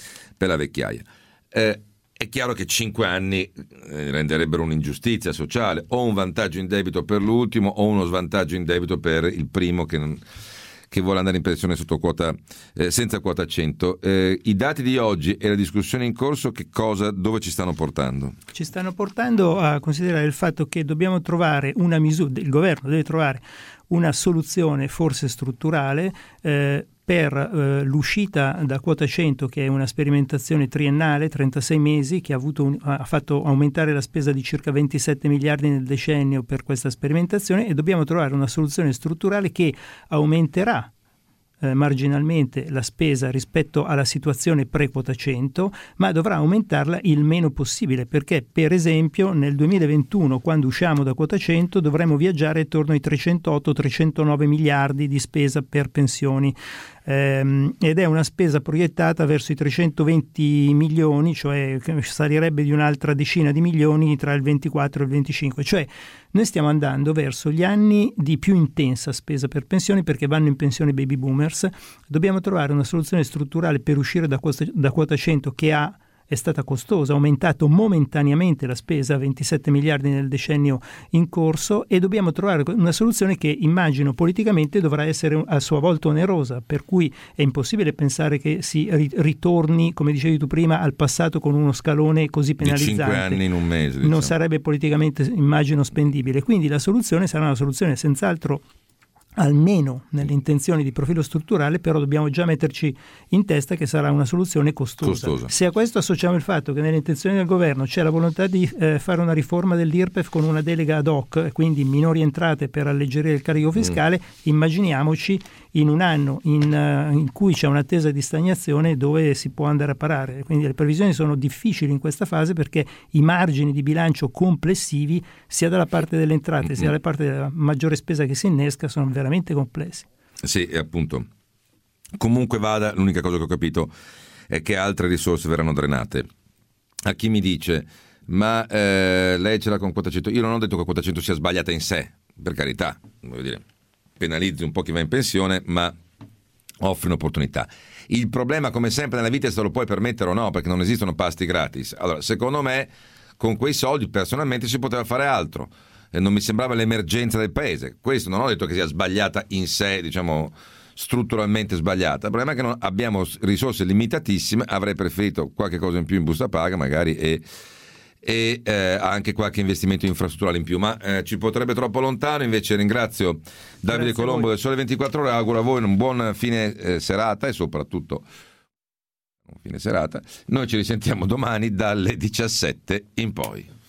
[SPEAKER 2] per la vecchiaia. Eh, è chiaro che cinque anni eh, renderebbero un'ingiustizia sociale, o un vantaggio in debito per l'ultimo o uno svantaggio in debito per il primo che non... che vuole andare in pensione sotto quota, eh, senza quota cento. Eh, I dati di oggi e la discussione in corso che cosa, dove ci stanno portando?
[SPEAKER 11] Ci stanno portando a considerare il fatto che dobbiamo trovare una misura, il governo deve trovare una soluzione forse strutturale eh, per eh, l'uscita da quota cento, che è una sperimentazione triennale, trentasei mesi, che ha, avuto un, ha fatto aumentare la spesa di circa ventisette miliardi nel decennio per questa sperimentazione, e dobbiamo trovare una soluzione strutturale che aumenterà eh, marginalmente la spesa rispetto alla situazione pre-quota cento, ma dovrà aumentarla il meno possibile, perché per esempio nel duemilaventuno, quando usciamo da quota cento, dovremo viaggiare attorno ai trecentotto trecentonove miliardi di spesa per pensioni. Ehm, ed è una spesa proiettata verso i trecentoventi milioni, cioè salirebbe di un'altra decina di milioni tra il ventiquattro e il venticinque, cioè noi stiamo andando verso gli anni di più intensa spesa per pensioni, perché vanno in pensione baby boomers. Dobbiamo trovare una soluzione strutturale per uscire da quota, da quota cento, che ha è stata costosa, ha aumentato momentaneamente la spesa a ventisette miliardi nel decennio in corso, e dobbiamo trovare una soluzione che immagino politicamente dovrà essere a sua volta onerosa, per cui è impossibile pensare che si ritorni, come dicevi tu prima, al passato con uno scalone così penalizzante.
[SPEAKER 2] Di cinque anni in un mese. Diciamo.
[SPEAKER 11] Non sarebbe politicamente, immagino, spendibile. Quindi la soluzione sarà una soluzione senz'altro, almeno nelle intenzioni di profilo strutturale, però dobbiamo già metterci in testa che sarà una soluzione costosa. costosa. Se a questo associamo il fatto che nelle intenzioni del governo c'è la volontà di eh, fare una riforma dell'I R P E F con una delega ad hoc, quindi minori entrate per alleggerire il carico fiscale, mm. immaginiamoci in un anno in, uh, in cui c'è un'attesa di stagnazione dove si può andare a parare. Quindi le previsioni sono difficili in questa fase, perché i margini di bilancio complessivi, sia dalla parte delle entrate mm-hmm. sia dalla parte della maggiore spesa che si innesca, sono veramente complessi.
[SPEAKER 2] Sì, e appunto. Comunque vada, l'unica cosa che ho capito è che altre risorse verranno drenate. A chi mi dice, ma eh, lei ce l'ha con quota cento, io non ho detto che quota cento sia sbagliata in sé, per carità, voglio dire, penalizzi un po' chi va in pensione, ma offri un'opportunità. Il problema, come sempre nella vita, è se lo puoi permettere o no, perché non esistono pasti gratis. Allora, secondo me, con quei soldi personalmente si poteva fare altro. Non mi sembrava l'emergenza del paese. Questo non ho detto che sia sbagliata in sé, diciamo strutturalmente sbagliata. Il problema è che non abbiamo risorse limitatissime. Avrei preferito qualche cosa in più in busta paga magari, e, e eh, anche qualche investimento infrastrutturale in più, ma eh, ci potrebbe troppo lontano. Invece ringrazio Davide Grazie Colombo del Sole ventiquattro Ore, auguro a voi un buon fine eh, serata e soprattutto un fine serata. Noi ci risentiamo domani dalle diciassette in poi.